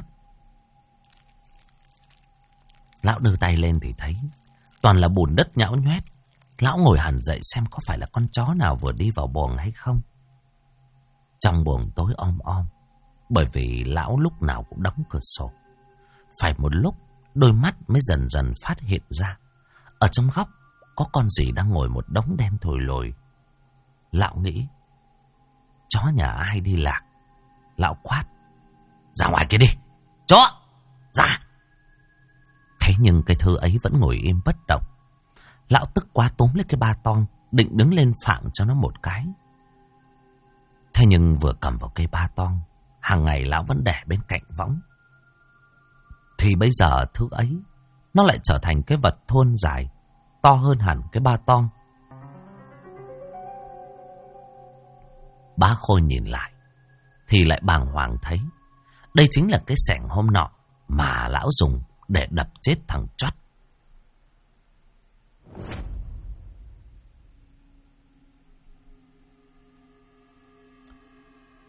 Lão đưa tay lên thì thấy toàn là bùn đất nhão nhoét. Lão ngồi hẳn dậy xem có phải là con chó nào vừa đi vào buồng hay không. Trong buồng tối om om, bởi vì lão lúc nào cũng đóng cửa sổ. Phải một lúc, đôi mắt mới dần dần phát hiện ra. Ở trong góc có con gì đang ngồi một đống đen thồi lồi. Lão nghĩ, chó nhà ai đi lạc. Lão quát, ra ngoài kia đi, chó, ra. Thế nhưng cái thứ ấy vẫn ngồi im bất động. Lão tức quá túm lấy cái ba toang, định đứng lên phạng cho nó một cái. Thế nhưng vừa cầm vào cây ba toang, hàng ngày lão vẫn để bên cạnh võng, thì bây giờ thứ ấy nó lại trở thành cái vật thôn dài, to hơn hẳn cái ba toang. Bá Khôi nhìn lại thì lại bàng hoàng thấy đây chính là cái xẻng hôm nọ mà lão dùng để đập chết thằng Chót.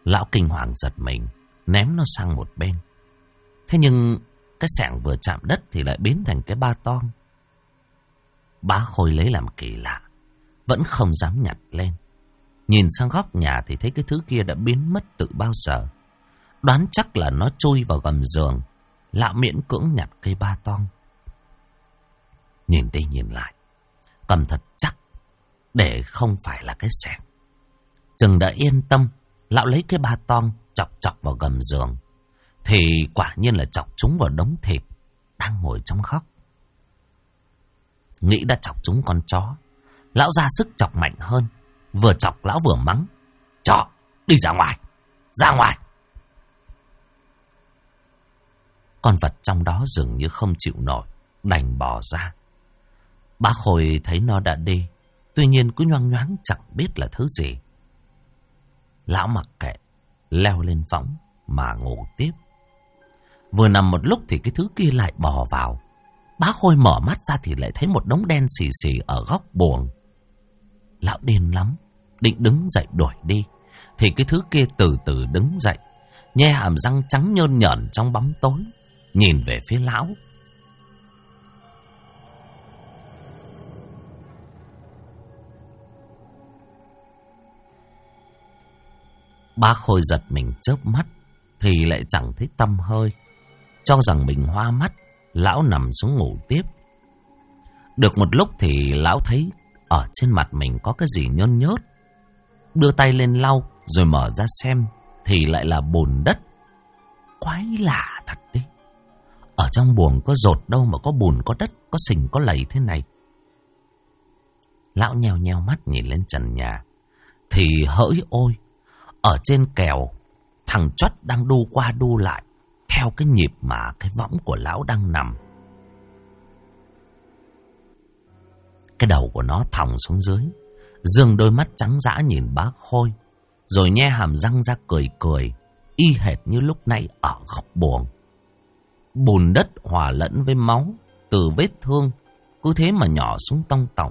Lão kinh hoàng giật mình, ném nó sang một bên. Thế nhưng cái xẻng vừa chạm đất thì lại biến thành cái ba toang. Bá Khôi lấy làm kỳ lạ, vẫn không dám nhặt lên. Nhìn sang góc nhà thì thấy cái thứ kia đã biến mất từ bao giờ. Đoán chắc là nó chui vào gầm giường. Lão miễn cưỡng nhặt cây ba toang. Nhìn đi nhìn lại, cầm thật chắc để không phải là cái xẻng. Chừng đã yên tâm, lão lấy cái ba toang chọc chọc vào gầm giường. Thì quả nhiên là chọc trúng vào đống thịt đang ngồi trong góc. Nghĩ đã chọc trúng con chó, lão ra sức chọc mạnh hơn. Vừa chọc lão vừa mắng: "Chó, đi ra ngoài, ra ngoài!" Con vật trong đó dường như không chịu nổi, đành bỏ ra. Bá Khôi thấy nó đã đi, tuy nhiên cứ nhoang nhoáng chẳng biết là thứ gì. Lão mặc kệ, leo lên võng mà ngủ tiếp. Vừa nằm một lúc thì cái thứ kia lại bò vào. Bá Khôi mở mắt ra thì lại thấy một đống đen xì xì ở góc buồng. Lão điên lắm, định đứng dậy đuổi đi, thì cái thứ kia từ từ đứng dậy, nhe hàm răng trắng nhơn nhởn trong bóng tối, nhìn về phía lão. Bá Khôi giật mình chớp mắt thì lại chẳng thấy tăm hơi. Cho rằng mình hoa mắt, lão nằm xuống ngủ tiếp. Được một lúc thì lão thấy ở trên mặt mình có cái gì nhơn nhớt. Đưa tay lên lau rồi mở ra xem thì lại là bùn đất. Quái lạ thật đấy. Ở trong buồng có dột đâu mà có bùn, có đất, có sình, có lầy thế này. Lão nheo nheo mắt nhìn lên trần nhà thì hỡi ôi, ở trên kèo thằng Chót đang đu qua đu lại theo cái nhịp mà cái võng của lão đang nằm. Cái đầu của nó thòng xuống dưới, dương đôi mắt trắng dã nhìn Bá Khôi, rồi nhe hàm răng ra cười cười, y hệt như lúc nãy ở góc buồng. Bùn đất hòa lẫn với máu từ vết thương cứ thế mà nhỏ xuống tông tỏng.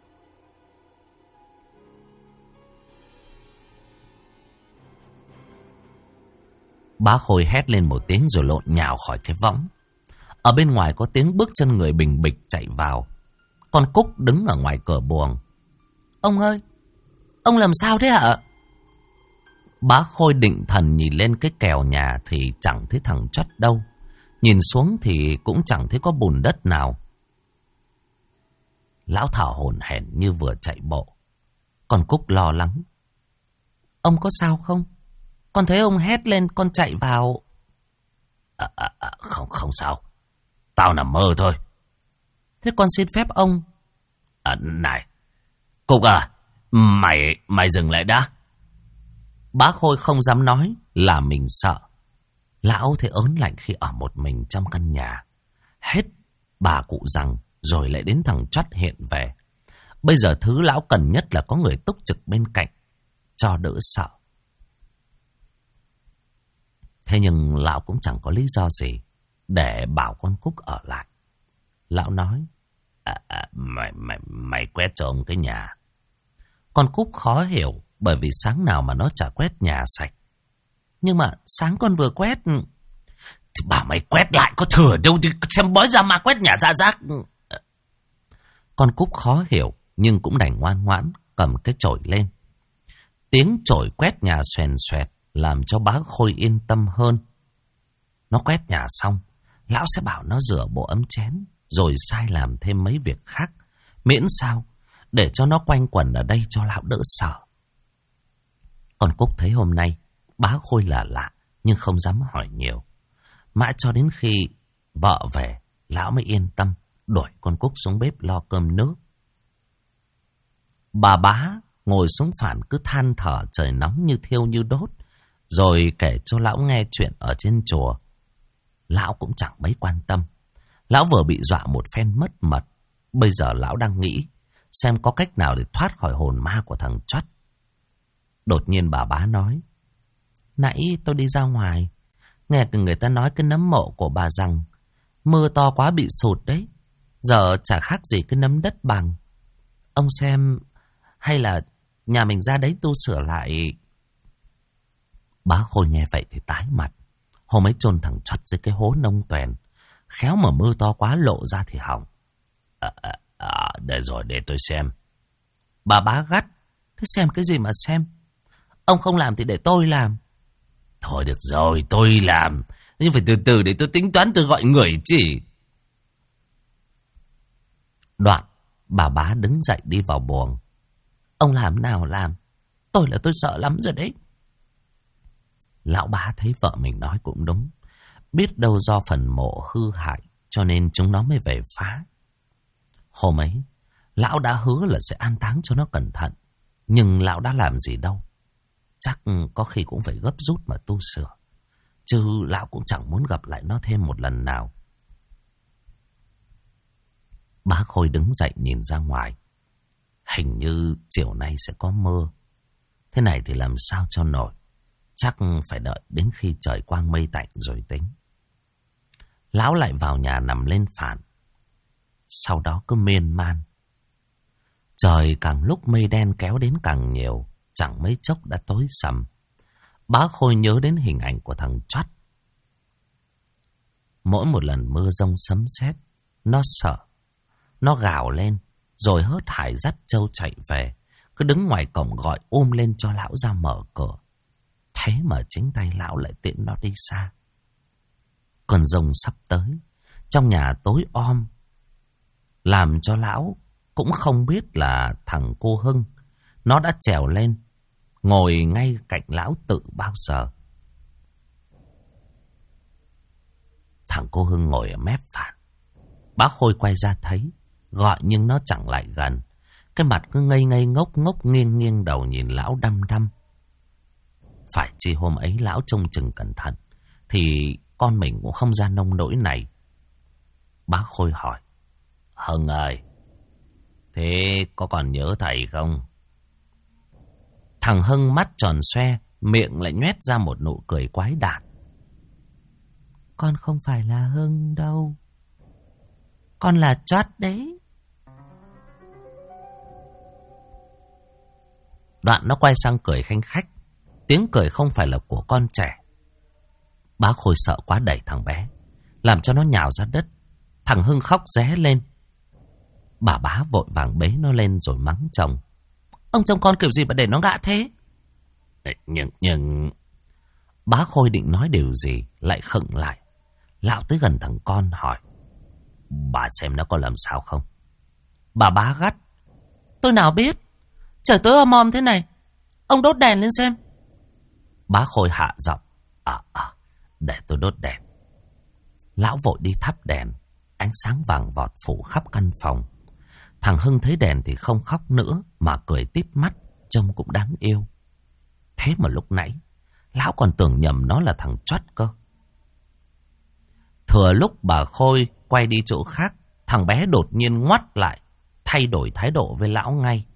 Bá Khôi hét lên một tiếng rồi lộn nhào khỏi cái võng. Ở bên ngoài có tiếng bước chân người bình bịch chạy vào. Con Cúc đứng ở ngoài cửa buồng. "Ông ơi, ông làm sao thế hả?" Bá Khôi định thần nhìn lên cái kèo nhà thì chẳng thấy thằng Chót đâu. Nhìn xuống thì cũng chẳng thấy có bùn đất nào. Lão thở hổn hển như vừa chạy bộ. Con Cúc lo lắng: "Ông có sao không? Con thấy ông hét lên con chạy vào." Không sao, tao nằm mơ thôi." "Thế con xin phép ông." Này, Cúc à, mày dừng lại đã." Bá Khôi không dám nói là mình sợ. Lão thấy ớn lạnh khi ở một mình trong căn nhà. Hết bà cụ rằng rồi lại đến thằng Chót hiện về. Bây giờ thứ lão cần nhất là có người túc trực bên cạnh cho đỡ sợ. Thế nhưng lão cũng chẳng có lý do gì để bảo con Cúc ở lại. Lão nói: Mày quét cho ông cái nhà. Con Cúc khó hiểu, bởi vì sáng nào mà nó chả quét nhà sạch. "Nhưng mà sáng con vừa quét." "Thì bảo mày quét lại có thừa đâu, thì xem bói ra mà quét nhà ra rác." Con Cúc khó hiểu nhưng cũng đành ngoan ngoãn cầm cái chổi lên. Tiếng chổi quét nhà xoèn xoẹt làm cho Bá Khôi yên tâm hơn. Nó quét nhà xong, lão sẽ bảo nó rửa bộ ấm chén, rồi sai làm thêm mấy việc khác, miễn sao để cho nó quanh quẩn ở đây cho lão đỡ sợ. Con Cúc thấy hôm nay Bá Khôi là lạ nhưng không dám hỏi nhiều. Mãi cho đến khi vợ về, lão mới yên tâm đuổi con Cúc xuống bếp lo cơm nước. Bà Bá ngồi xuống phản cứ than thở trời nóng như thiêu như đốt, rồi kể cho lão nghe chuyện ở trên chùa. Lão cũng chẳng mấy quan tâm. Lão vừa bị dọa một phen mất mật. Bây giờ lão đang nghĩ xem có cách nào để thoát khỏi hồn ma của thằng Chót. Đột nhiên bà Bá nói: "Nãy tôi đi ra ngoài, nghe người ta nói cái nấm mộ của bà rằng mưa to quá bị sụt đấy. Giờ chả khác gì cái nấm đất bằng. Ông xem hay là nhà mình ra đấy tu sửa lại." Bá Khôi nghe vậy thì tái mặt. Hôm ấy chôn thằng Chót dưới cái hố nông toèn, khéo mà mưa to quá lộ ra thì hỏng. Để rồi để tôi xem. Bà Bá gắt. Thế xem cái gì mà xem? Ông không làm thì để tôi làm. Thôi được rồi, tôi làm. Nhưng phải từ từ để tôi tính toán, tôi gọi người chỉ. Đoạn, bà Bá đứng dậy đi vào buồng. Ông làm nào làm? Tôi sợ lắm rồi đấy. Lão Bá thấy vợ mình nói cũng đúng. Biết đâu do phần mộ hư hại, cho nên chúng nó mới về phá. Hôm ấy, lão đã hứa là sẽ an táng cho nó cẩn thận. Nhưng lão đã làm gì đâu. Chắc có khi cũng phải gấp rút mà tu sửa. Chứ lão cũng chẳng muốn gặp lại nó thêm một lần nào. Bá Khôi đứng dậy nhìn ra ngoài. Hình như chiều nay sẽ có mưa. Thế này thì làm sao cho nổi. Chắc phải đợi đến khi trời quang mây tạnh rồi tính. Lão lại vào nhà nằm lên phản. Sau đó cứ miên man. Trời càng lúc mây đen kéo đến càng nhiều. Chẳng mấy chốc đã tối sầm. Bá Khôi nhớ đến hình ảnh của thằng Chót. Mỗi một lần mưa giông sấm sét, nó sợ. Nó gào lên, rồi hớt hải dắt trâu chạy về. Cứ đứng ngoài cổng gọi lên cho lão ra mở cửa. Thế mà chính tay lão lại tiễn nó đi xa. Cơn giông sắp tới, trong nhà tối om. Làm cho lão cũng không biết là thằng cô Hưng, nó đã trèo lên, ngồi ngay cạnh lão tự bao giờ. Thằng cô Hưng ngồi ở mép phản. Bá Khôi quay ra thấy, gọi nhưng nó chẳng lại gần. Cái mặt cứ ngây ngây ngốc ngốc, nghiêng nghiêng đầu nhìn lão đăm đăm. Phải chi hôm ấy lão trông chừng cẩn thận, thì con mình cũng không ra nông nỗi này. Bá Khôi hỏi: Hưng ơi, thế có còn nhớ thầy không? Thằng Hưng mắt tròn xoe, miệng lại nhoét ra một nụ cười quái đản. Con không phải là Hưng đâu. Con là Chót đấy. Đoạn nó quay sang cười khanh khách. Tiếng cười không phải là của con trẻ. Bá Khôi sợ quá đẩy thằng bé, làm cho nó nhào ra đất. Thằng Hưng khóc ré lên. Bà Bá vội vàng bế nó lên rồi mắng chồng: Ông chồng con kiểu gì mà để nó ngã thế? Nhưng... Bá Khôi định nói điều gì, lại khựng lại. Lão tới gần thằng con hỏi: Bà xem nó có làm sao không? Bà Bá gắt: Tôi nào biết. Trời tối om om thế này, ông đốt đèn lên xem. Bá Khôi hạ giọng: Để tôi đốt đèn. Lão vội đi thắp đèn. Ánh sáng vàng vọt phủ khắp căn phòng. Thằng Hưng thấy đèn thì không khóc nữa, mà cười típ mắt, trông cũng đáng yêu. Thế mà lúc nãy lão còn tưởng nhầm nó là thằng Chót cơ. Thừa lúc bà Khôi quay đi chỗ khác, thằng bé đột nhiên ngoắt lại, thay đổi thái độ với lão ngay.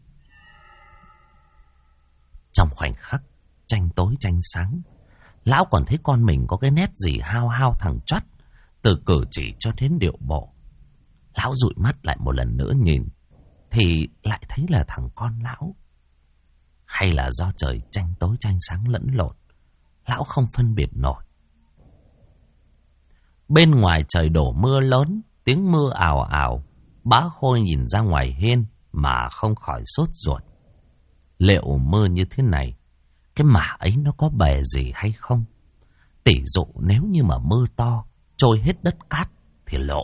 Trong khoảnh khắc tranh tối tranh sáng, lão còn thấy con mình có cái nét gì hao hao thằng Chót, từ cử chỉ cho đến điệu bộ. Lão dụi mắt lại một lần nữa nhìn, thì lại thấy là thằng con lão. Hay là do trời tranh tối tranh sáng lẫn lộn, lão không phân biệt nổi. Bên ngoài trời đổ mưa lớn, tiếng mưa ào ào. Bá Khôi nhìn ra ngoài hiên mà không khỏi sốt ruột. Liệu mưa như thế này, cái mả ấy nó có bề gì hay không? Tỷ dụ nếu như mà mưa to, trôi hết đất cát thì lộ.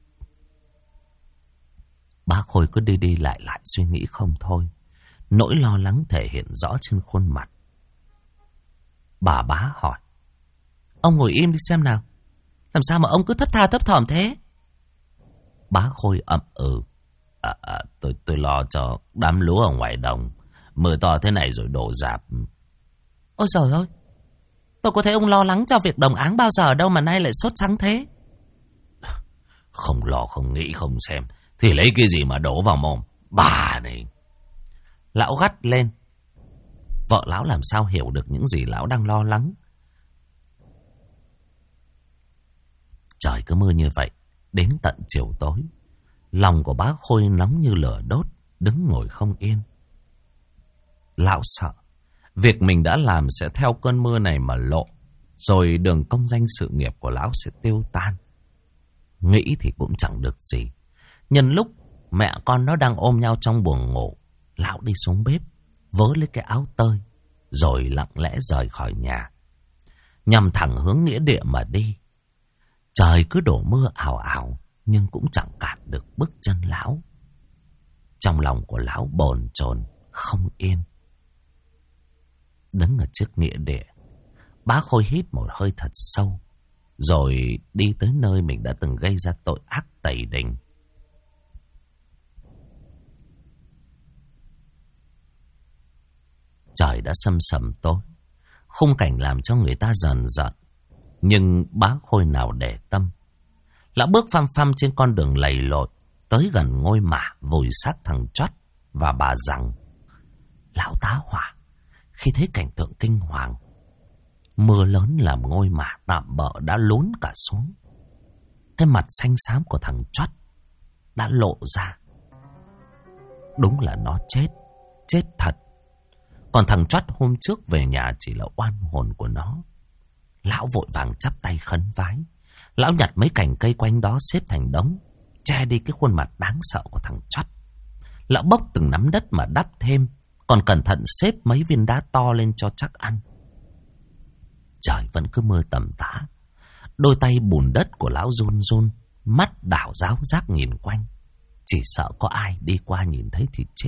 Bá Khôi cứ đi đi lại lại suy nghĩ không thôi. Nỗi lo lắng thể hiện rõ trên khuôn mặt. Bà Bá hỏi: Ông ngồi im đi xem nào. Làm sao mà ông cứ thất tha thấp thỏm thế? Bá Khôi ậm ừ: Tôi lo cho đám lúa ở ngoài đồng. Mưa to thế này rồi đổ rạp. Ôi giời ơi, tôi có thấy ông lo lắng cho việc đồng áng bao giờ đâu mà nay lại sốt sắng thế. Không lo, không nghĩ, không xem thì lấy cái gì mà đổ vào mồm bà này. Lão gắt lên. Vợ lão làm sao hiểu được những gì lão đang lo lắng. Trời cứ mưa như vậy đến tận chiều tối. Lòng của Bá Khôi nóng như lửa đốt, đứng ngồi không yên. Lão sợ Việc mình đã làm sẽ theo cơn mưa này mà lộ, rồi đường công danh sự nghiệp của lão sẽ tiêu tan. Nghĩ thì cũng chẳng được gì. Nhân lúc mẹ con nó đang ôm nhau trong buồng ngủ, lão đi xuống bếp, vớ lấy cái áo tơi, rồi lặng lẽ rời khỏi nhà, nhằm thẳng hướng nghĩa địa mà đi. Trời cứ đổ mưa ào ào, nhưng cũng chẳng cản được bước chân lão. Trong lòng của lão bồn chồn không yên. Đứng ở trước nghĩa địa, bá Khôi hít một hơi thật sâu, rồi đi tới nơi mình đã từng gây ra tội ác tày đình. Trời đã sầm sầm tối, khung cảnh làm cho người ta rờn rợn. Nhưng bá Khôi nào để tâm. Lão bước phăm phăm trên con đường lầy lội, tới gần ngôi mả vùi sát thằng Chót và bà Rằng. Lão tá hỏa khi thấy cảnh tượng kinh hoàng. Mưa lớn làm ngôi mả tạm bợ đã lún cả xuống. Cái mặt xanh xám của thằng Chót đã lộ ra. Đúng là nó chết, chết thật. Còn thằng Chót hôm trước về nhà chỉ là oan hồn của nó. Lão vội vàng chắp tay khấn vái. Lão nhặt mấy cành cây quanh đó xếp thành đống, che đi cái khuôn mặt đáng sợ của thằng Chót. Lão bốc từng nắm đất mà đắp thêm, còn cẩn thận xếp mấy viên đá to lên cho chắc ăn. Trời vẫn cứ mưa tầm tã. Đôi tay bùn đất của lão run run, mắt đảo ráo rác nhìn quanh. Chỉ sợ có ai đi qua nhìn thấy thì chết.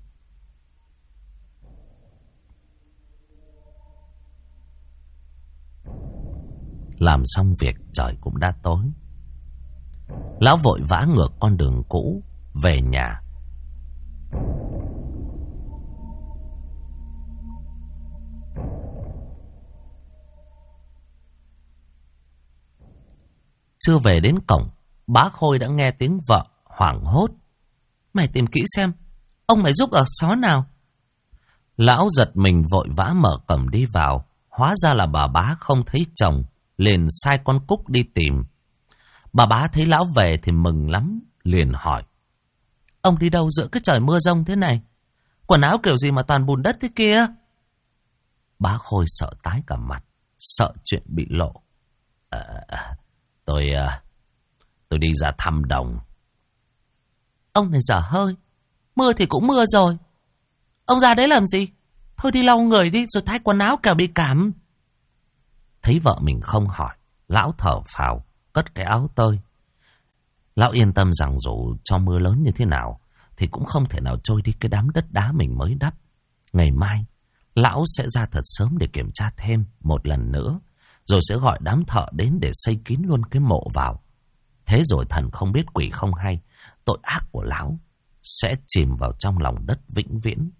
Làm xong việc trời cũng đã tối. Lão vội vã ngược con đường cũ về nhà. Chưa về đến cổng, bá Khôi đã nghe tiếng vợ hoảng hốt. Mày tìm kỹ xem, ông mày giúp ở xó nào? Lão giật mình vội vã mở cổng đi vào. Hóa ra là bà bá không thấy chồng, liền sai con Cúc đi tìm. Bà bá thấy lão về thì mừng lắm, liền hỏi: Ông đi đâu giữa cái trời mưa rông thế này? Quần áo kiểu gì mà toàn bùn đất thế kia? Bá Khôi sợ tái cả mặt, sợ chuyện bị lộ. Tôi đi ra thăm đồng. Ông này dở hơi, mưa thì cũng mưa rồi. Ông ra đấy làm gì? Thôi đi lau người đi rồi thay quần áo kẻo bị cảm. Thấy vợ mình không hỏi, lão thở phào, cất cái áo tơi. Lão yên tâm rằng dù cho mưa lớn như thế nào thì cũng không thể nào trôi đi cái đám đất đá mình mới đắp. Ngày mai, lão sẽ ra thật sớm để kiểm tra thêm một lần nữa, rồi sẽ gọi đám thợ đến để xây kín luôn cái mộ vào. Thế rồi thần không biết quỷ không hay, tội ác của lão sẽ chìm vào trong lòng đất vĩnh viễn.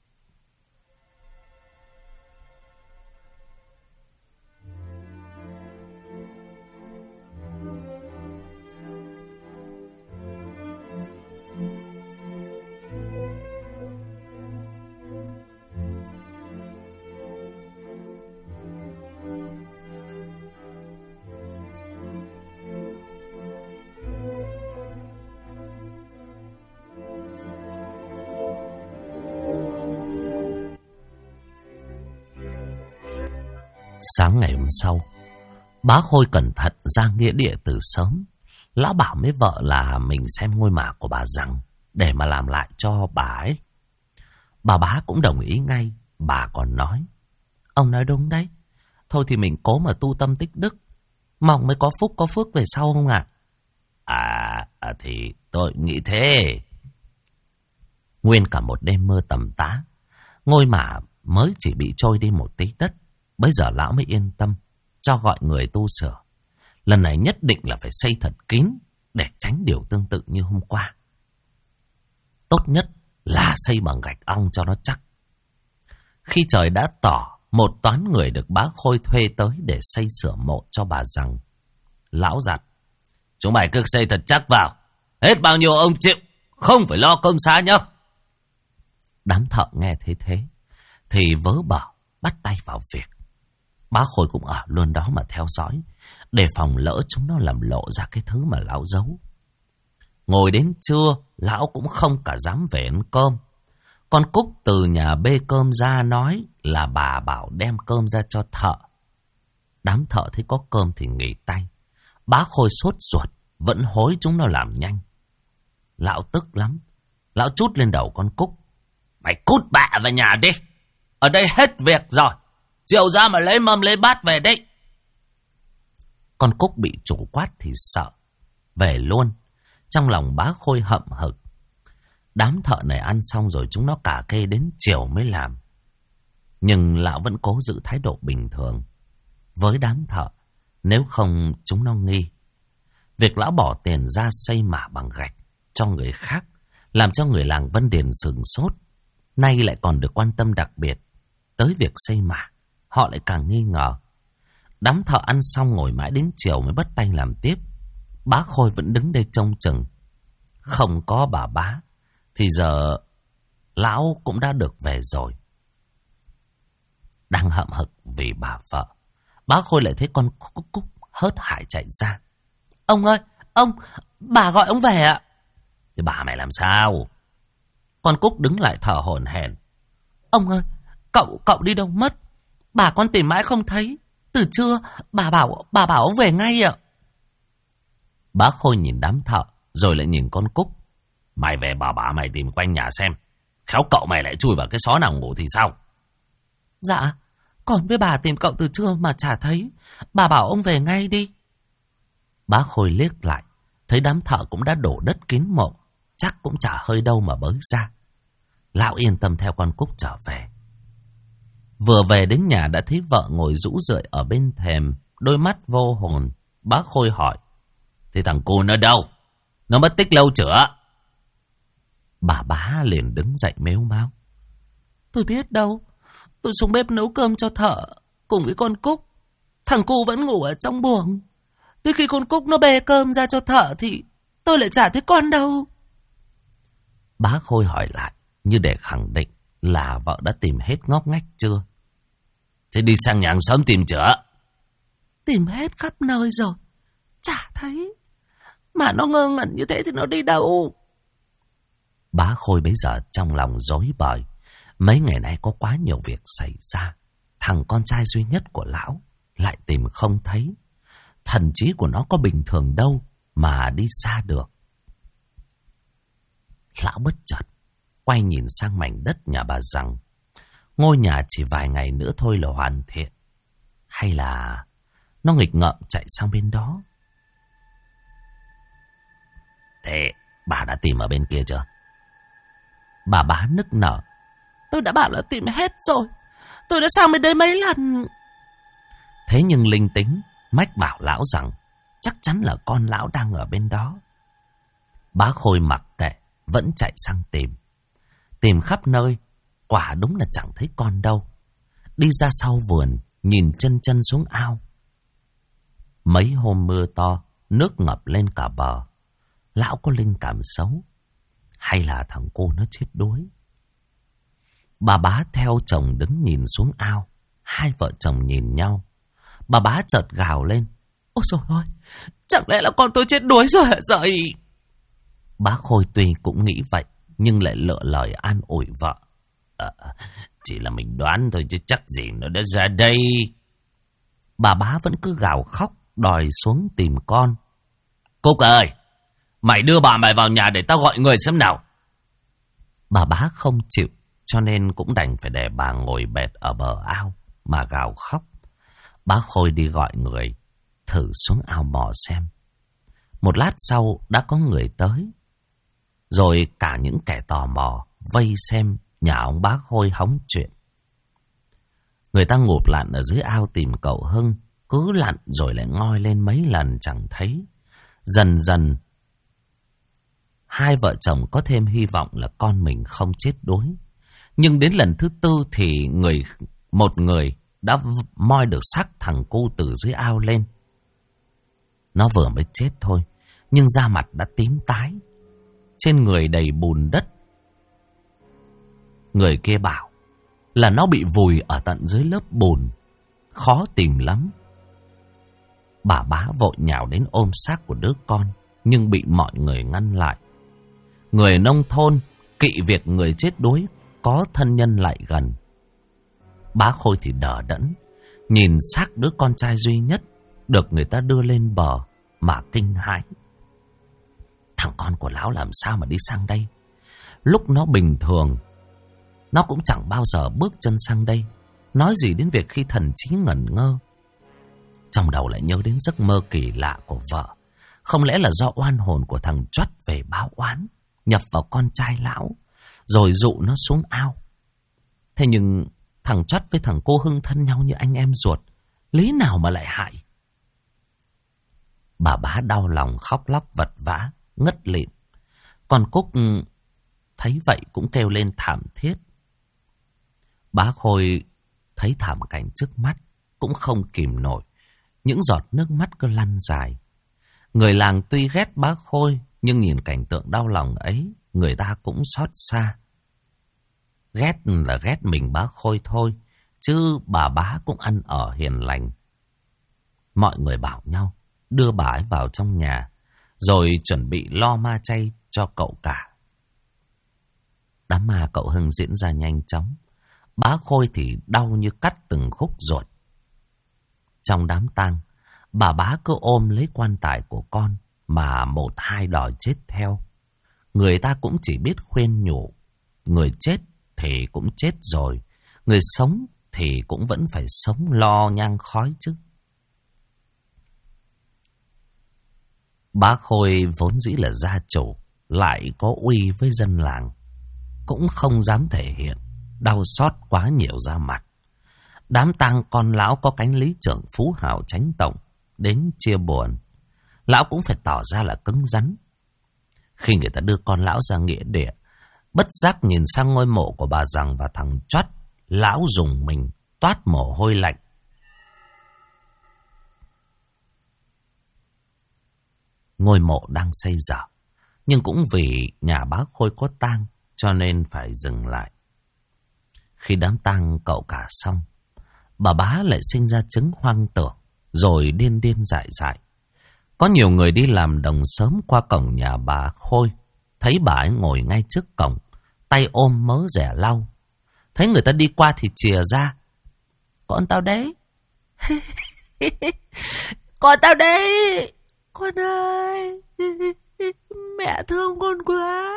Sáng ngày hôm sau, bá Khôi cẩn thận ra nghĩa địa từ sớm. Lão bảo với vợ là mình xem ngôi mả của bà Rằng để mà làm lại cho bà ấy. Bà bá cũng đồng ý ngay. Bà còn nói: Ông nói đúng đấy. Thôi thì mình cố mà tu tâm tích đức, mong mới có phúc có phước về sau không ạ? Thì tôi nghĩ thế. Nguyên cả một đêm mưa tầm tã, ngôi mả mới chỉ bị trôi đi một tí đất. Bây giờ lão mới yên tâm cho gọi người tu sửa. Lần này nhất định là phải xây thật kín để tránh điều tương tự như hôm qua. Tốt nhất là xây bằng gạch ong cho nó chắc. Khi trời đã tỏ, một toán người được bá Khôi thuê tới để xây sửa mộ cho bà Rằng. Lão dặn: Chúng mày cứ xây thật chắc vào, hết bao nhiêu ông chịu, không phải lo công xá nhá. Đám thợ nghe thấy thế thì vớ bở bắt tay vào việc. Bá Khôi cũng ở luôn đó mà theo dõi, để phòng lỡ chúng nó làm lộ ra cái thứ mà lão giấu. Ngồi đến trưa, lão cũng không cả dám về ăn cơm. Con Cúc từ nhà bê cơm ra nói là bà bảo đem cơm ra cho thợ. Đám thợ thấy có cơm thì nghỉ tay. Bá Khôi sốt ruột, vẫn hối chúng nó làm nhanh. Lão tức lắm. Lão trút lên đầu con Cúc. Mày cút bạ vào nhà đi. Ở đây hết việc rồi. Chiều ra mà lấy mâm lấy bát về đi. Con Cúc bị chủ quát thì sợ. Về luôn. Trong lòng Bá Khôi hậm hực. Đám thợ này ăn xong rồi chúng nó cả kê đến chiều mới làm. Nhưng lão vẫn cố giữ thái độ bình thường với đám thợ, nếu không chúng nó nghi. Việc lão bỏ tiền ra xây mả bằng gạch cho người khác làm cho người làng Vân Điền sửng sốt. Nay lại còn được quan tâm đặc biệt tới việc xây mả, họ lại càng nghi ngờ. Đám thợ ăn xong ngồi mãi đến chiều mới bắt tay làm tiếp. Bá Khôi vẫn đứng đây trông chừng. Không có bà Bá thì giờ lão cũng đã được về rồi. Đang hậm hực vì bà vợ, Bá Khôi lại thấy con Cúc hớt hải chạy ra. Ông ơi, ông, bà gọi ông về ạ. Thì bà mày làm sao? Con Cúc đứng lại thở hổn hển. Ông ơi, cậu đi đâu mất? Bà con tìm mãi không thấy. Từ trưa bà bảo ông về ngay ạ. Bá Khôi nhìn đám thợ rồi lại nhìn con Cúc. Mày về bảo bà mày tìm quanh nhà xem. Khéo cậu mày lại chui vào cái xó nào ngủ thì sao? Dạ, còn với bà tìm cậu từ trưa mà chả thấy. Bà bảo ông về ngay đi. Bá Khôi liếc lại, thấy đám thợ cũng đã đổ đất kín mộ, chắc cũng chả hơi đâu mà bới ra. Lão yên tâm theo con Cúc trở về. Vừa về đến nhà đã thấy vợ ngồi rũ rượi ở bên thềm, đôi mắt vô hồn. Bá Khôi hỏi. Thì thằng cu nó đâu? Nó mất tích lâu chưa? Bà Bá liền đứng dậy mếu máo. Tôi biết đâu. Tôi xuống bếp nấu cơm cho thợ cùng với con Cúc. Thằng cu vẫn ngủ ở trong buồng. Tới khi con Cúc nó bê cơm ra cho thợ thì tôi lại chả thấy con đâu. Bá Khôi hỏi lại như để khẳng định là vợ đã tìm hết ngóc ngách chưa. Thế đi sang nhà hàng xóm tìm chưa? Tìm hết khắp nơi rồi, chả thấy. Mà nó ngơ ngẩn như thế thì nó đi đâu? Bá Khôi bây giờ trong lòng rối bời. Mấy ngày nay có quá nhiều việc xảy ra. Thằng con trai duy nhất của lão lại tìm không thấy. Thần trí của nó có bình thường đâu mà đi xa được. Lão bất chợt quay nhìn sang mảnh đất nhà bà rằng. Ngôi nhà chỉ vài ngày nữa thôi là hoàn thiện. Hay là nó nghịch ngợm chạy sang bên đó? Thế bà đã tìm ở bên kia chưa? Bà Bá nức nở. Tôi đã bảo là tìm hết rồi. Tôi đã sang bên đây mấy lần. Thế nhưng linh tính mách bảo lão rằng chắc chắn là con lão đang ở bên đó. Bá Khôi mặc kệ, vẫn chạy sang tìm. Tìm khắp nơi, quả đúng là chẳng thấy con đâu. Đi ra sau vườn, nhìn chân xuống ao. Mấy hôm mưa to, nước ngập lên cả bờ. Lão có linh cảm xấu. Hay là thằng cô nó chết đuối? Bà Bá theo chồng đứng nhìn xuống ao. Hai vợ chồng nhìn nhau. Bà Bá chợt gào lên. Ôi trời ơi, chẳng lẽ là con tôi chết đuối rồi hả dậy? Bá Khôi tuy cũng nghĩ vậy, nhưng lại lựa lời an ủi vợ. Chỉ là mình đoán thôi chứ chắc gì nó đã ra đây. Bà Bá vẫn cứ gào khóc, đòi xuống tìm con. Cúc ơi, mày đưa bà mày vào nhà để tao gọi người xem nào. Bà Bá không chịu, cho nên cũng đành phải để bà ngồi bệt ở bờ ao mà gào khóc. Bá Khôi đi gọi người, thử xuống ao mò xem. Một lát sau đã có người tới. Rồi cả những kẻ tò mò vây xem nhà ông Bá Khôi hóng chuyện. Người ta ngụp lặn ở dưới ao tìm cậu Hưng. Cứ lặn rồi lại ngoi lên mấy lần chẳng thấy. Dần dần hai vợ chồng có thêm hy vọng là con mình không chết đuối. Nhưng đến lần thứ tư thì một người đã moi được xác thằng cu từ dưới ao lên. Nó vừa mới chết thôi, nhưng da mặt đã tím tái, trên người đầy bùn đất. Người kia bảo là nó bị vùi ở tận dưới lớp bùn, khó tìm lắm. Bà Bá vội nhào đến ôm xác của đứa con, nhưng bị mọi người ngăn lại. Người nông thôn kỵ việc người chết đuối có thân nhân lại gần. Bá Khôi thì đờ đẫn, nhìn xác đứa con trai duy nhất được người ta đưa lên bờ mà kinh hãi. Thằng con của lão làm sao mà đi sang đây? Lúc nó bình thường, nó cũng chẳng bao giờ bước chân sang đây, nói gì đến việc khi thần trí ngẩn ngơ. Trong đầu lại nhớ đến giấc mơ kỳ lạ của vợ. Không lẽ là do oan hồn của thằng Choắt về báo oán, nhập vào con trai lão, rồi dụ nó xuống ao. Thế nhưng thằng Choắt với thằng cô Hưng thân nhau như anh em ruột, lý nào mà lại hại? Bà Bá đau lòng khóc lóc vật vã, ngất lịm. Còn Cúc thấy vậy cũng kêu lên thảm thiết. Bá Khôi thấy thảm cảnh trước mắt, cũng không kìm nổi. Những giọt nước mắt cứ lăn dài. Người làng tuy ghét Bá Khôi, nhưng nhìn cảnh tượng đau lòng ấy, người ta cũng xót xa. Ghét là ghét mình Bá Khôi thôi, chứ bà Bá cũng ăn ở hiền lành. Mọi người bảo nhau đưa bà ấy vào trong nhà, rồi chuẩn bị lo ma chay cho cậu cả. Đám ma cậu Hưng diễn ra nhanh chóng. Bá Khôi thì đau như cắt từng khúc ruột. Trong đám tang, bà Bá cứ ôm lấy quan tài của con mà một hai đòi chết theo. Người ta cũng chỉ biết khuyên nhủ. Người chết thì cũng chết rồi, người sống thì cũng vẫn phải sống lo nhang khói chứ. Bá Khôi vốn dĩ là gia chủ, lại có uy với dân làng, cũng không dám thể hiện đau xót quá nhiều ra mặt. Đám tang con lão có cánh lý trưởng phú hào chánh tổng đến chia buồn, lão cũng phải tỏ ra là cứng rắn. Khi người ta đưa con lão ra nghĩa địa, bất giác nhìn sang ngôi mộ của bà Rằng và thằng Choắt, lão rùng mình toát mồ hôi lạnh. Ngôi mộ đang xây dở, nhưng cũng vì nhà Bá Khôi có tang cho nên phải dừng lại. Khi đám tang cậu cả xong, bà Bá lại sinh ra chứng hoang tưởng, rồi điên điên dại dại. Có nhiều người đi làm đồng sớm qua cổng nhà bà Khôi, thấy bà ấy ngồi ngay trước cổng, tay ôm mớ rẻ lau. Thấy người ta đi qua thì chìa ra. Con tao đấy. Con tao đấy. Con ơi, mẹ thương con quá.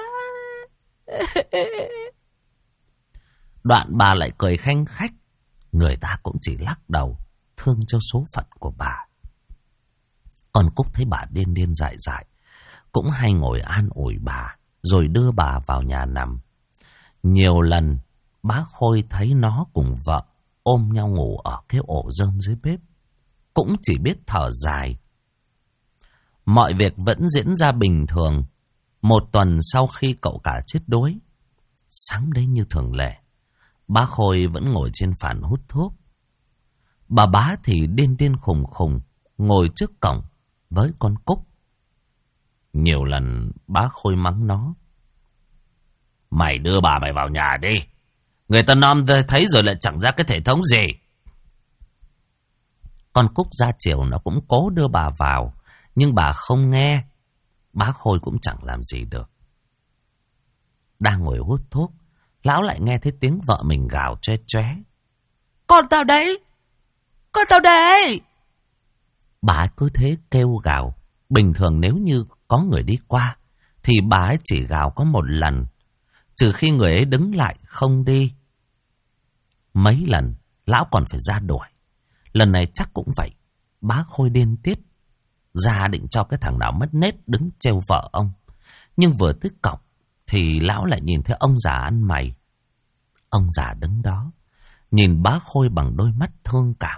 Đoạn bà lại cười khanh khách. Người ta cũng chỉ lắc đầu, thương cho số phận của bà. Còn Cúc thấy bà điên điên dại dại, cũng hay ngồi an ủi bà, rồi đưa bà vào nhà nằm. Nhiều lần Bá Khôi thấy nó cùng vợ ôm nhau ngủ ở cái ổ rơm dưới bếp, cũng chỉ biết thở dài. Mọi việc vẫn diễn ra bình thường. Một tuần sau khi cậu cả chết đuối, sáng đấy như thường lệ, Bá Khôi vẫn ngồi trên phản hút thuốc. Bà Bá thì điên điên khùng khùng ngồi trước cổng với con Cúc. Nhiều lần Bá Khôi mắng nó. Mày đưa bà mày vào nhà đi. Người ta nom thấy rồi lại chẳng ra cái thể thống gì. Con Cúc ra chiều nó cũng cố đưa bà vào, nhưng bà không nghe. Bá Khôi cũng chẳng làm gì được. Đang ngồi hút thuốc, lão lại nghe thấy tiếng vợ mình gào choe choé. Con tao đấy! Con tao đấy! Bà cứ thế kêu gào. Bình thường nếu như có người đi qua thì bà ấy chỉ gào có một lần, trừ khi người ấy đứng lại không đi. Mấy lần lão còn phải ra đuổi. Lần này chắc cũng vậy. Bá Khôi điên tiết, ra định cho cái thằng nào mất nết đứng trêu vợ ông. Nhưng vừa tới cổng thì lão lại nhìn thấy ông già ăn mày. Ông già đứng đó nhìn Bá Khôi bằng đôi mắt thương cảm.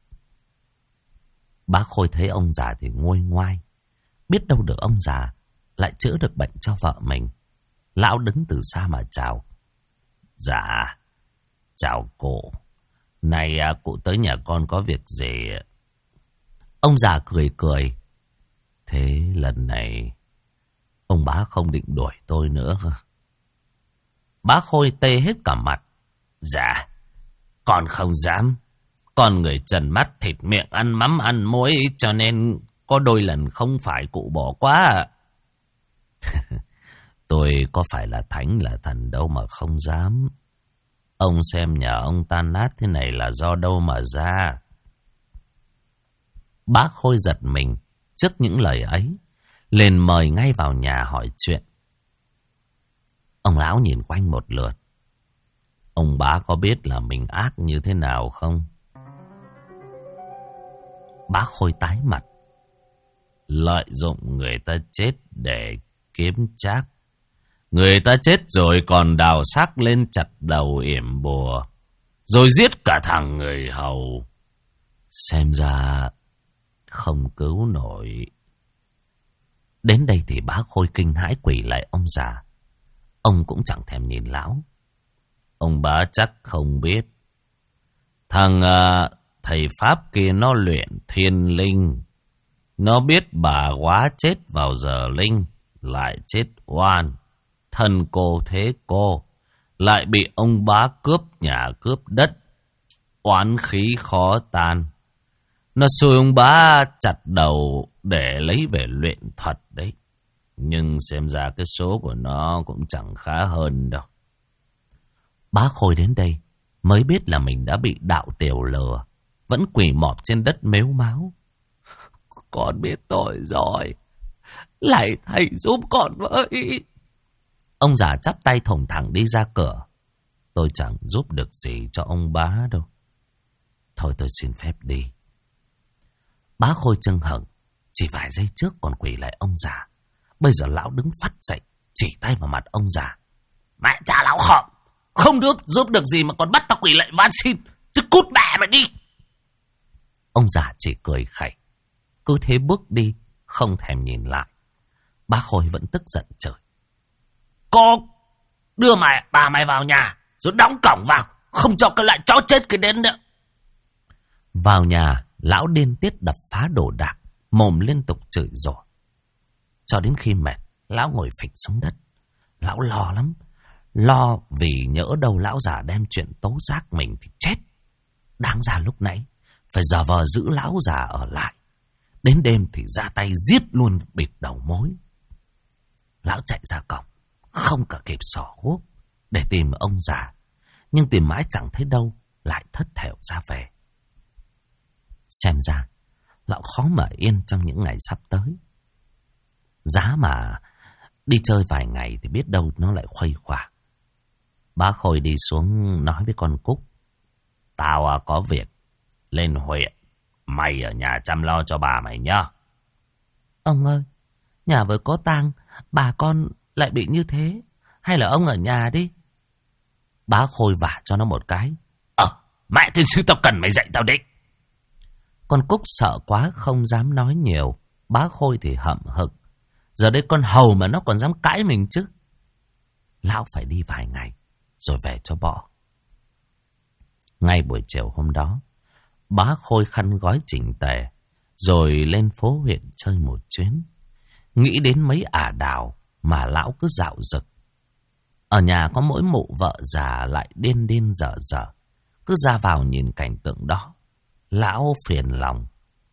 Bá Khôi thấy ông già thì nguôi ngoai. Biết đâu được ông già lại chữa được bệnh cho vợ mình. Lão đứng từ xa mà chào. Dạ, chào cụ. Này cụ tới nhà con có việc gì? Ông già cười cười. Thế lần này ông Bá không định đuổi tôi nữa hả? Bá Khôi tê hết cả mặt. Dạ, con không dám. Con người trần mắt thịt miệng ăn mắm ăn muối, cho nên có đôi lần không phải cụ bỏ quá. Tôi có phải là thánh là thần đâu mà không dám. Ông xem nhà ông tan nát thế này là do đâu mà ra? Bác Khôi giật mình trước những lời ấy, liền mời ngay vào nhà hỏi chuyện. Ông lão nhìn quanh một lượt. Ông bá có biết là mình ác như thế nào không? Bác Khôi tái mặt. Lợi dụng người ta chết để kiếm trác. Người ta chết rồi còn đào xác lên chặt đầu yểm bùa, rồi giết cả thằng người hầu. Xem ra không cứu nổi. Đến đây thì bá Khôi kinh hãi quỳ lại ông già. Ông cũng chẳng thèm nhìn lão. Ông bá chắc không biết. Thằng thầy Pháp kia nó luyện thiên linh. Nó biết bà quá chết vào giờ linh, lại chết oan. Thân cô thế cô, lại bị ông bá cướp nhà cướp đất. Oán khí khó tan. Nó xui ông bá chặt đầu để lấy về luyện thuật đấy. Nhưng xem ra cái số của nó cũng chẳng khá hơn đâu. Bá Khôi đến đây mới biết là mình đã bị đạo tiểu lừa, vẫn quỳ mọp trên đất mếu máo. Con biết tội rồi, lại thầy giúp con với. Ông già chắp tay thủng thẳng đi ra cửa. Tôi chẳng giúp được gì cho ông bá đâu. Thôi tôi xin phép đi. Bá Khôi chưng hửng. Chỉ vài giây trước còn quỳ lại ông già, bây giờ lão đứng phắt dậy, chỉ tay vào mặt ông già. Mẹ cha lão khọm, không được giúp được gì mà còn bắt tao quỳ lại van xin, chứ cút mẹ mày đi. Ông già chỉ cười khẩy, cứ thế bước đi, không thèm nhìn lại. Bá Khôi vẫn tức giận chửi. Cô đưa bà mày vào nhà, rồi đóng cổng vào, không cho cái loại chó chết kia đến nữa. Vào nhà, lão điên tiết đập phá đồ đạc, mồm liên tục chửi rủa. Cho đến khi mệt, lão ngồi phịch xuống đất. Lão lo lắm, lo vì nhỡ đâu lão già đem chuyện tố giác mình thì chết. Đáng ra lúc nãy phải giả vờ giữ lão già ở lại, đến đêm thì ra tay giết luôn bịt đầu mối. Lão chạy ra cổng, không cả kịp xỏ guốc để tìm ông già, nhưng tìm mãi chẳng thấy đâu, lại thất thểu ra về. Xem ra lão khó mà yên trong những ngày sắp tới. Giá mà đi chơi vài ngày thì biết đâu nó lại khuây khỏa. Bá Khôi đi xuống nói với con Cúc. Tao có việc lên huyện, mày ở nhà chăm lo cho bà mày nhá. Ông ơi, nhà vừa có tang, bà con lại bị như thế, hay là ông ở nhà đi. Bá Khôi vả cho nó một cái. Mẹ thiên sư tao cần mày dạy tao đấy. Con Cúc sợ quá không dám nói nhiều. Bá Khôi thì hậm hực. Giờ đây con hầu mà nó còn dám cãi mình chứ. Lão phải đi vài ngày rồi về cho bỏ. Ngay buổi chiều hôm đó, Bá Khôi khăn gói chỉnh tề rồi lên phố huyện chơi một chuyến. Nghĩ đến mấy ả đào mà lão cứ dạo dực. Ở nhà có mỗi mụ vợ già lại điên điên dở dở, cứ ra vào nhìn cảnh tượng đó, lão phiền lòng.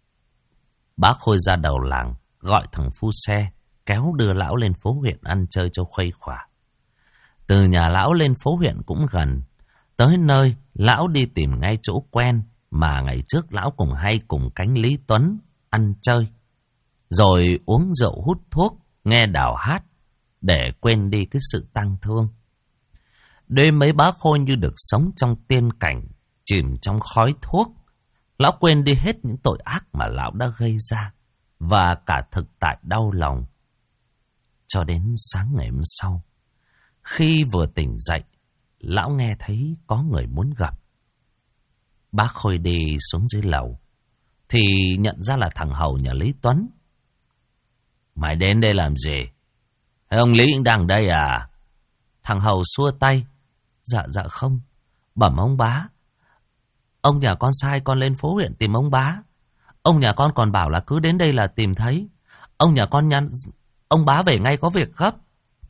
Bá Khôi ra đầu làng gọi thằng phu xe kéo đưa lão lên phố huyện ăn chơi cho khuây khỏa. Từ nhà lão lên phố huyện cũng gần. Tới nơi, lão đi tìm ngay chỗ quen mà ngày trước lão cùng hay cùng cánh Lý Tuấn ăn chơi. Rồi uống rượu hút thuốc, nghe đào hát để quên đi cái sự tang thương. Đêm mấy Bá Khôi như được sống trong tiên cảnh, chìm trong khói thuốc. Lão quên đi hết những tội ác mà lão đã gây ra và cả thực tại đau lòng. Cho đến sáng ngày hôm sau, khi vừa tỉnh dậy, lão nghe thấy có người muốn gặp. Bá Khôi đi xuống dưới lầu thì nhận ra là thằng hầu nhà Lý Tuấn. Mày đến đây làm gì? Ông Lý đang đây à? Thằng hầu xua tay. Dạ không, bẩm ông bá. Ông nhà con sai con lên phố huyện tìm ông bá. Ông nhà con còn bảo là cứ đến đây là tìm thấy. Ông nhà con nhắn ông bá về ngay có việc gấp.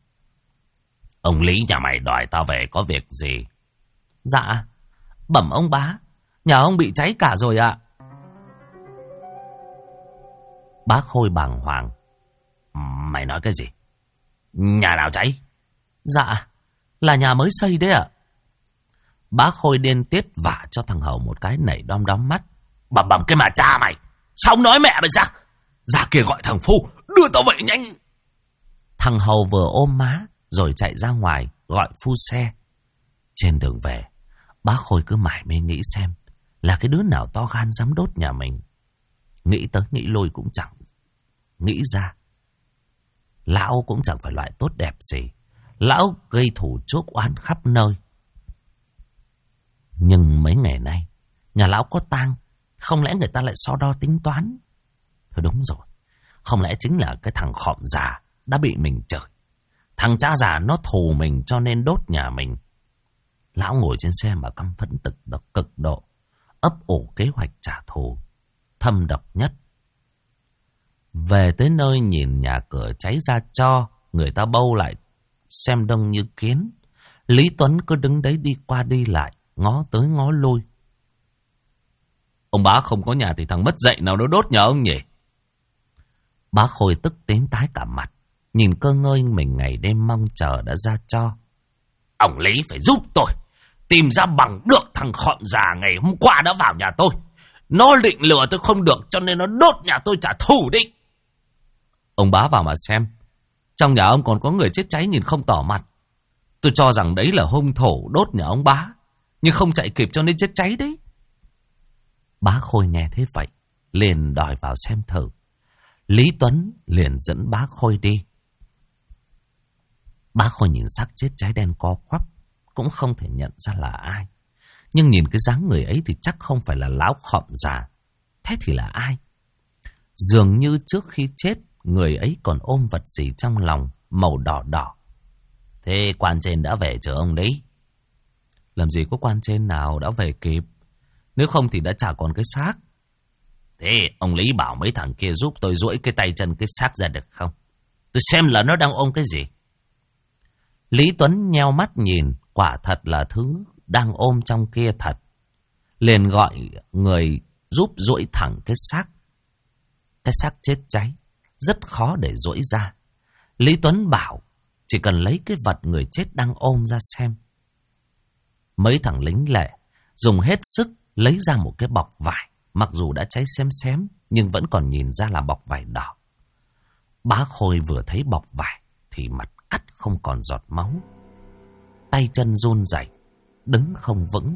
Ông Lý nhà mày đòi tao về có việc gì? Dạ, bẩm ông bá, nhà ông bị cháy cả rồi ạ. Bá Khôi bàng hoàng. Mày nói cái gì? Nhà nào cháy? Dạ, là nhà mới xây đấy ạ. Bá Khôi điên tiết vả cho thằng Hầu một cái nảy đom đóm mắt. Bầm cái mà cha mày. Sao không nói mẹ mày ra? Ra kia gọi thằng Phu, đưa tao vậy nhanh. Thằng Hầu vừa ôm má rồi chạy ra ngoài gọi phu xe. Trên đường về, Bá Khôi cứ mải mê nghĩ xem là cái đứa nào to gan dám đốt nhà mình. Nghĩ tới nghĩ lui cũng chẳng nghĩ ra. Lão cũng chẳng phải loại tốt đẹp gì. Lão gây thù chuốc oán khắp nơi. Nhưng mấy ngày nay, nhà lão có tang, không lẽ người ta lại so đo tính toán? Thôi đúng rồi, không lẽ chính là cái thằng khọm già đã bị mình chửi. Thằng cha già nó thù mình cho nên đốt nhà mình. Lão ngồi trên xe mà căm phẫn cực độ, ấp ủ kế hoạch trả thù thâm độc nhất. Về tới nơi nhìn nhà cửa cháy ra cho, người ta bâu lại xem đông như kiến. Lý Tuấn cứ đứng đấy đi qua đi lại, ngó tới ngó lui. Ông Bá không có nhà thì thằng mất dạy nào nó đốt nhà ông nhỉ? Bá Khôi tức tím tái cả mặt, nhìn cơ ngơi mình ngày đêm mong chờ đã ra cho. Ông Lý phải giúp tôi tìm ra bằng được thằng khọm già ngày hôm qua đã vào nhà tôi. Nó định lừa tôi không được cho nên nó đốt nhà tôi trả thù đi. Ông Bá vào mà xem. Trong nhà ông còn có người chết cháy nhìn không tỏ mặt. Tôi cho rằng đấy là hung thủ đốt nhà ông Bá, nhưng không chạy kịp cho nên chết cháy đấy. Bá Khôi nghe thế vậy, liền đòi vào xem thử. Lý Tuấn liền dẫn Bá Khôi đi. Bá Khôi nhìn xác chết cháy đen co quắp, cũng không thể nhận ra là ai. Nhưng nhìn cái dáng người ấy thì chắc không phải là lão khọm già. Thế thì là ai? Dường như trước khi chết, người ấy còn ôm vật gì trong lòng, màu đỏ đỏ. Thế quan trên đã về chờ ông đấy? Làm gì có quan trên nào đã về kịp. Nếu không thì đã chả còn cái xác. Thế ông Lý bảo mấy thằng kia giúp tôi duỗi cái tay chân cái xác ra được không? Tôi xem là nó đang ôm cái gì. Lý Tuấn nheo mắt nhìn, quả thật là thứ đang ôm trong kia thật. Liền gọi người giúp duỗi thẳng cái xác. Cái xác chết cháy rất khó để duỗi ra. Lý Tuấn bảo chỉ cần lấy cái vật người chết đang ôm ra xem. Mấy thằng lính lệ dùng hết sức lấy ra một cái bọc vải, mặc dù đã cháy xém nhưng vẫn còn nhìn ra là bọc vải đỏ. Bá Khôi vừa thấy bọc vải thì mặt cắt không còn giọt máu, tay chân run rẩy, đứng không vững.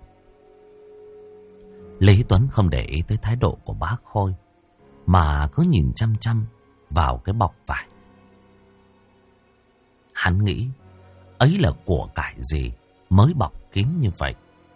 Lý Tuấn không để ý tới thái độ của Bá Khôi, mà cứ nhìn chăm chăm vào cái bọc vải. Hắn nghĩ ấy là của cải gì mới bọc kín như vậy.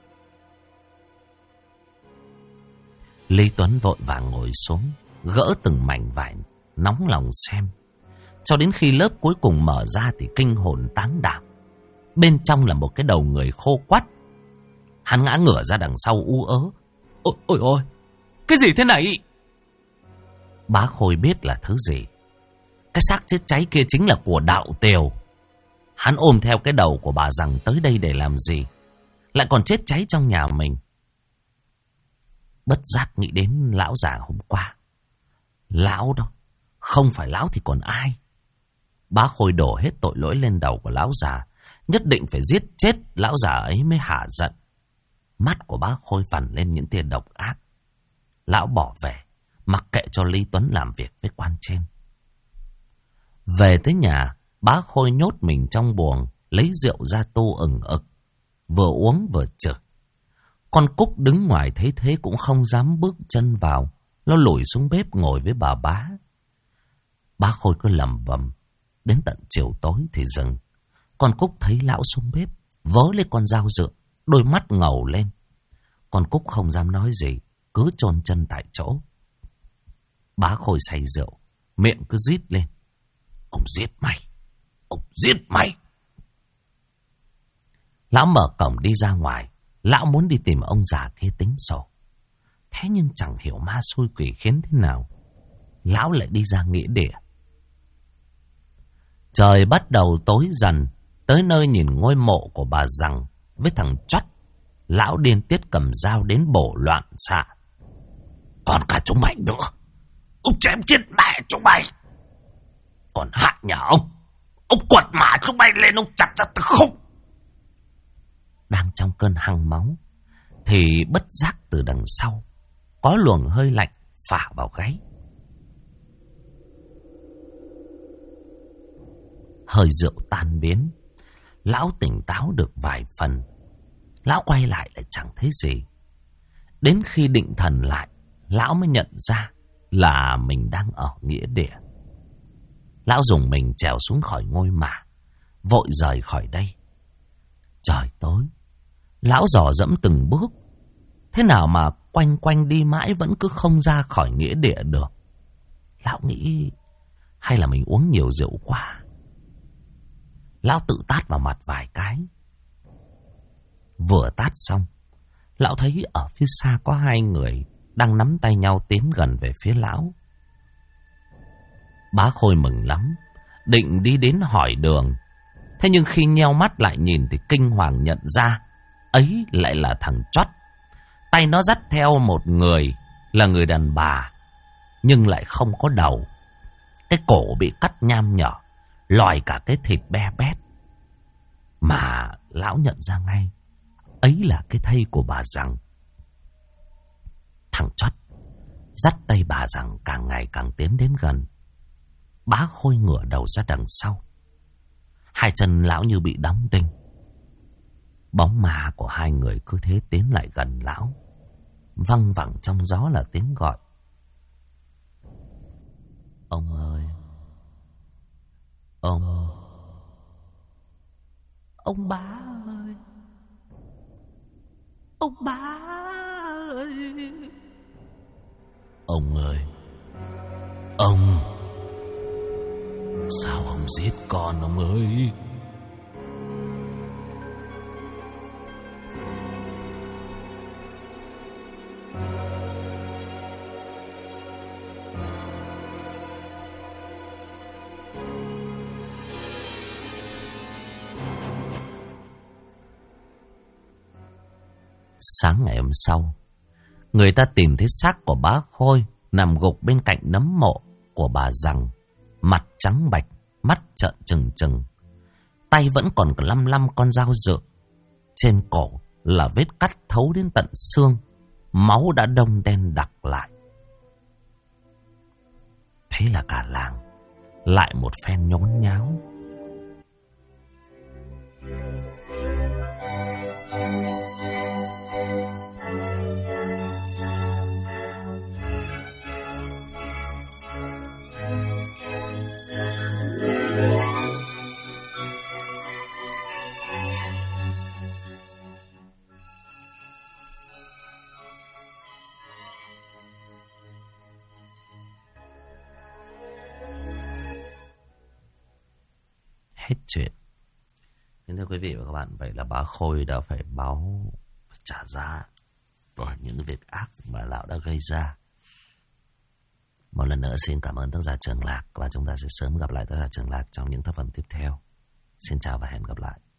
Lý Tuấn vội vàng ngồi xuống, gỡ từng mảnh vải, nóng lòng xem. Cho đến khi lớp cuối cùng mở ra thì kinh hồn táng đảm. Bên trong là một cái đầu người khô quắt. Hắn ngã ngửa ra đằng sau u ớ. Ôi ôi, cái gì thế này? Bá Khôi biết là thứ gì. Cái xác chết cháy kia chính là của Đạo Tiều. Hắn ôm theo cái đầu của bà rằng tới đây để làm gì, lại còn chết cháy trong nhà mình. Bất giác nghĩ đến lão già hôm qua. Lão đâu, không phải lão thì còn ai. Bá Khôi đổ hết tội lỗi lên đầu của lão già, nhất định phải giết chết lão già ấy mới hả giận. Mắt của Bá Khôi phằn lên những tia độc ác. Lão bỏ về, mặc kệ cho Lý Tuấn làm việc với quan trên. Về tới nhà, Bá Khôi nhốt mình trong buồng, lấy rượu ra tu ừng ực, vừa uống vừa chửi. Con Cúc đứng ngoài thấy thế cũng không dám bước chân vào, nó lủi xuống bếp ngồi với bà Bá. Bá Khôi cứ lẩm bẩm, đến tận chiều tối thì dừng. Con Cúc thấy lão xuống bếp, vớ lên con dao dựa, đôi mắt ngầu lên. Con Cúc không dám nói gì, cứ chôn chân tại chỗ. Bá Khôi say rượu, miệng cứ rít lên: "Ông giết mày! Ông giết mày!" Lão mở cổng đi ra ngoài. Lão muốn đi tìm ông già kia tính sổ. Thế nhưng chẳng hiểu ma xui quỷ khiến thế nào, lão lại đi ra nghĩa địa. Trời bắt đầu tối dần. Tới nơi nhìn ngôi mộ của bà rằng với thằng Chót, lão điên tiết cầm dao đến bổ loạn xạ. "Còn cả chúng mày nữa, ông chém chết mẹ chúng mày! Còn hại nhà ông quật mả chúng mày lên, ông chặt ra từ khúc!" Đang trong cơn hăng máu thì bất giác từ đằng sau có luồng hơi lạnh phả vào gáy. Hơi rượu tan biến, lão tỉnh táo được vài phần. Lão quay lại chẳng thấy gì. Đến khi định thần lại, lão mới nhận ra là mình đang ở nghĩa địa. Lão dùng mình trèo xuống khỏi ngôi mả, vội rời khỏi đây. Trời tối, lão dò dẫm từng bước. Thế nào mà quanh quanh đi mãi vẫn cứ không ra khỏi nghĩa địa được. Lão nghĩ hay là mình uống nhiều rượu quá. Lão tự tát vào mặt vài cái. Vừa tát xong, lão thấy ở phía xa có hai người đang nắm tay nhau tiến gần về phía lão. Bá Khôi mừng lắm, định đi đến hỏi đường. Thế nhưng khi nheo mắt lại nhìn thì kinh hoàng nhận ra ấy lại là thằng Chót. Tay nó dắt theo một người là người đàn bà, nhưng lại không có đầu. Cái cổ bị cắt nham nhỏ, lòi cả cái thịt be bét. Mà lão nhận ra ngay, ấy là cái thây của bà Rằng. Thằng Chót dắt tay bà Rằng càng ngày càng tiến đến gần. Bá Khôi ngửa đầu ra đằng sau. Hai chân lão như bị đóng đinh. Bóng ma của hai người cứ thế tiến lại gần lão. Văng vẳng trong gió là tiếng gọi: ông ơi, ông bá ơi, ông bá ơi, ông ơi, ông sao ông giết con ông ơi? Sáng ngày hôm sau, người ta tìm thấy xác của Bá Khôi nằm gục bên cạnh nấm mộ của bà Rằng, mặt trắng bạch, mắt trợn trừng trừng. Tay vẫn còn lăm lăm con dao dựa. Trên cổ là vết cắt thấu đến tận xương, máu đã đông đen đặc lại. Thế là cả làng lại một phen nhốn nháo. Hết chuyện. Kính thưa quý vị và các bạn, vậy là Bá Khôi đã phải trả giá for những việc ác mà lão đã gây ra. Một lần nữa xin cảm ơn tác giả Trường Lạc, và chúng ta sẽ sớm gặp lại tác giả Trường Lạc trong những tác phẩm tiếp theo. Xin chào và hẹn gặp lại.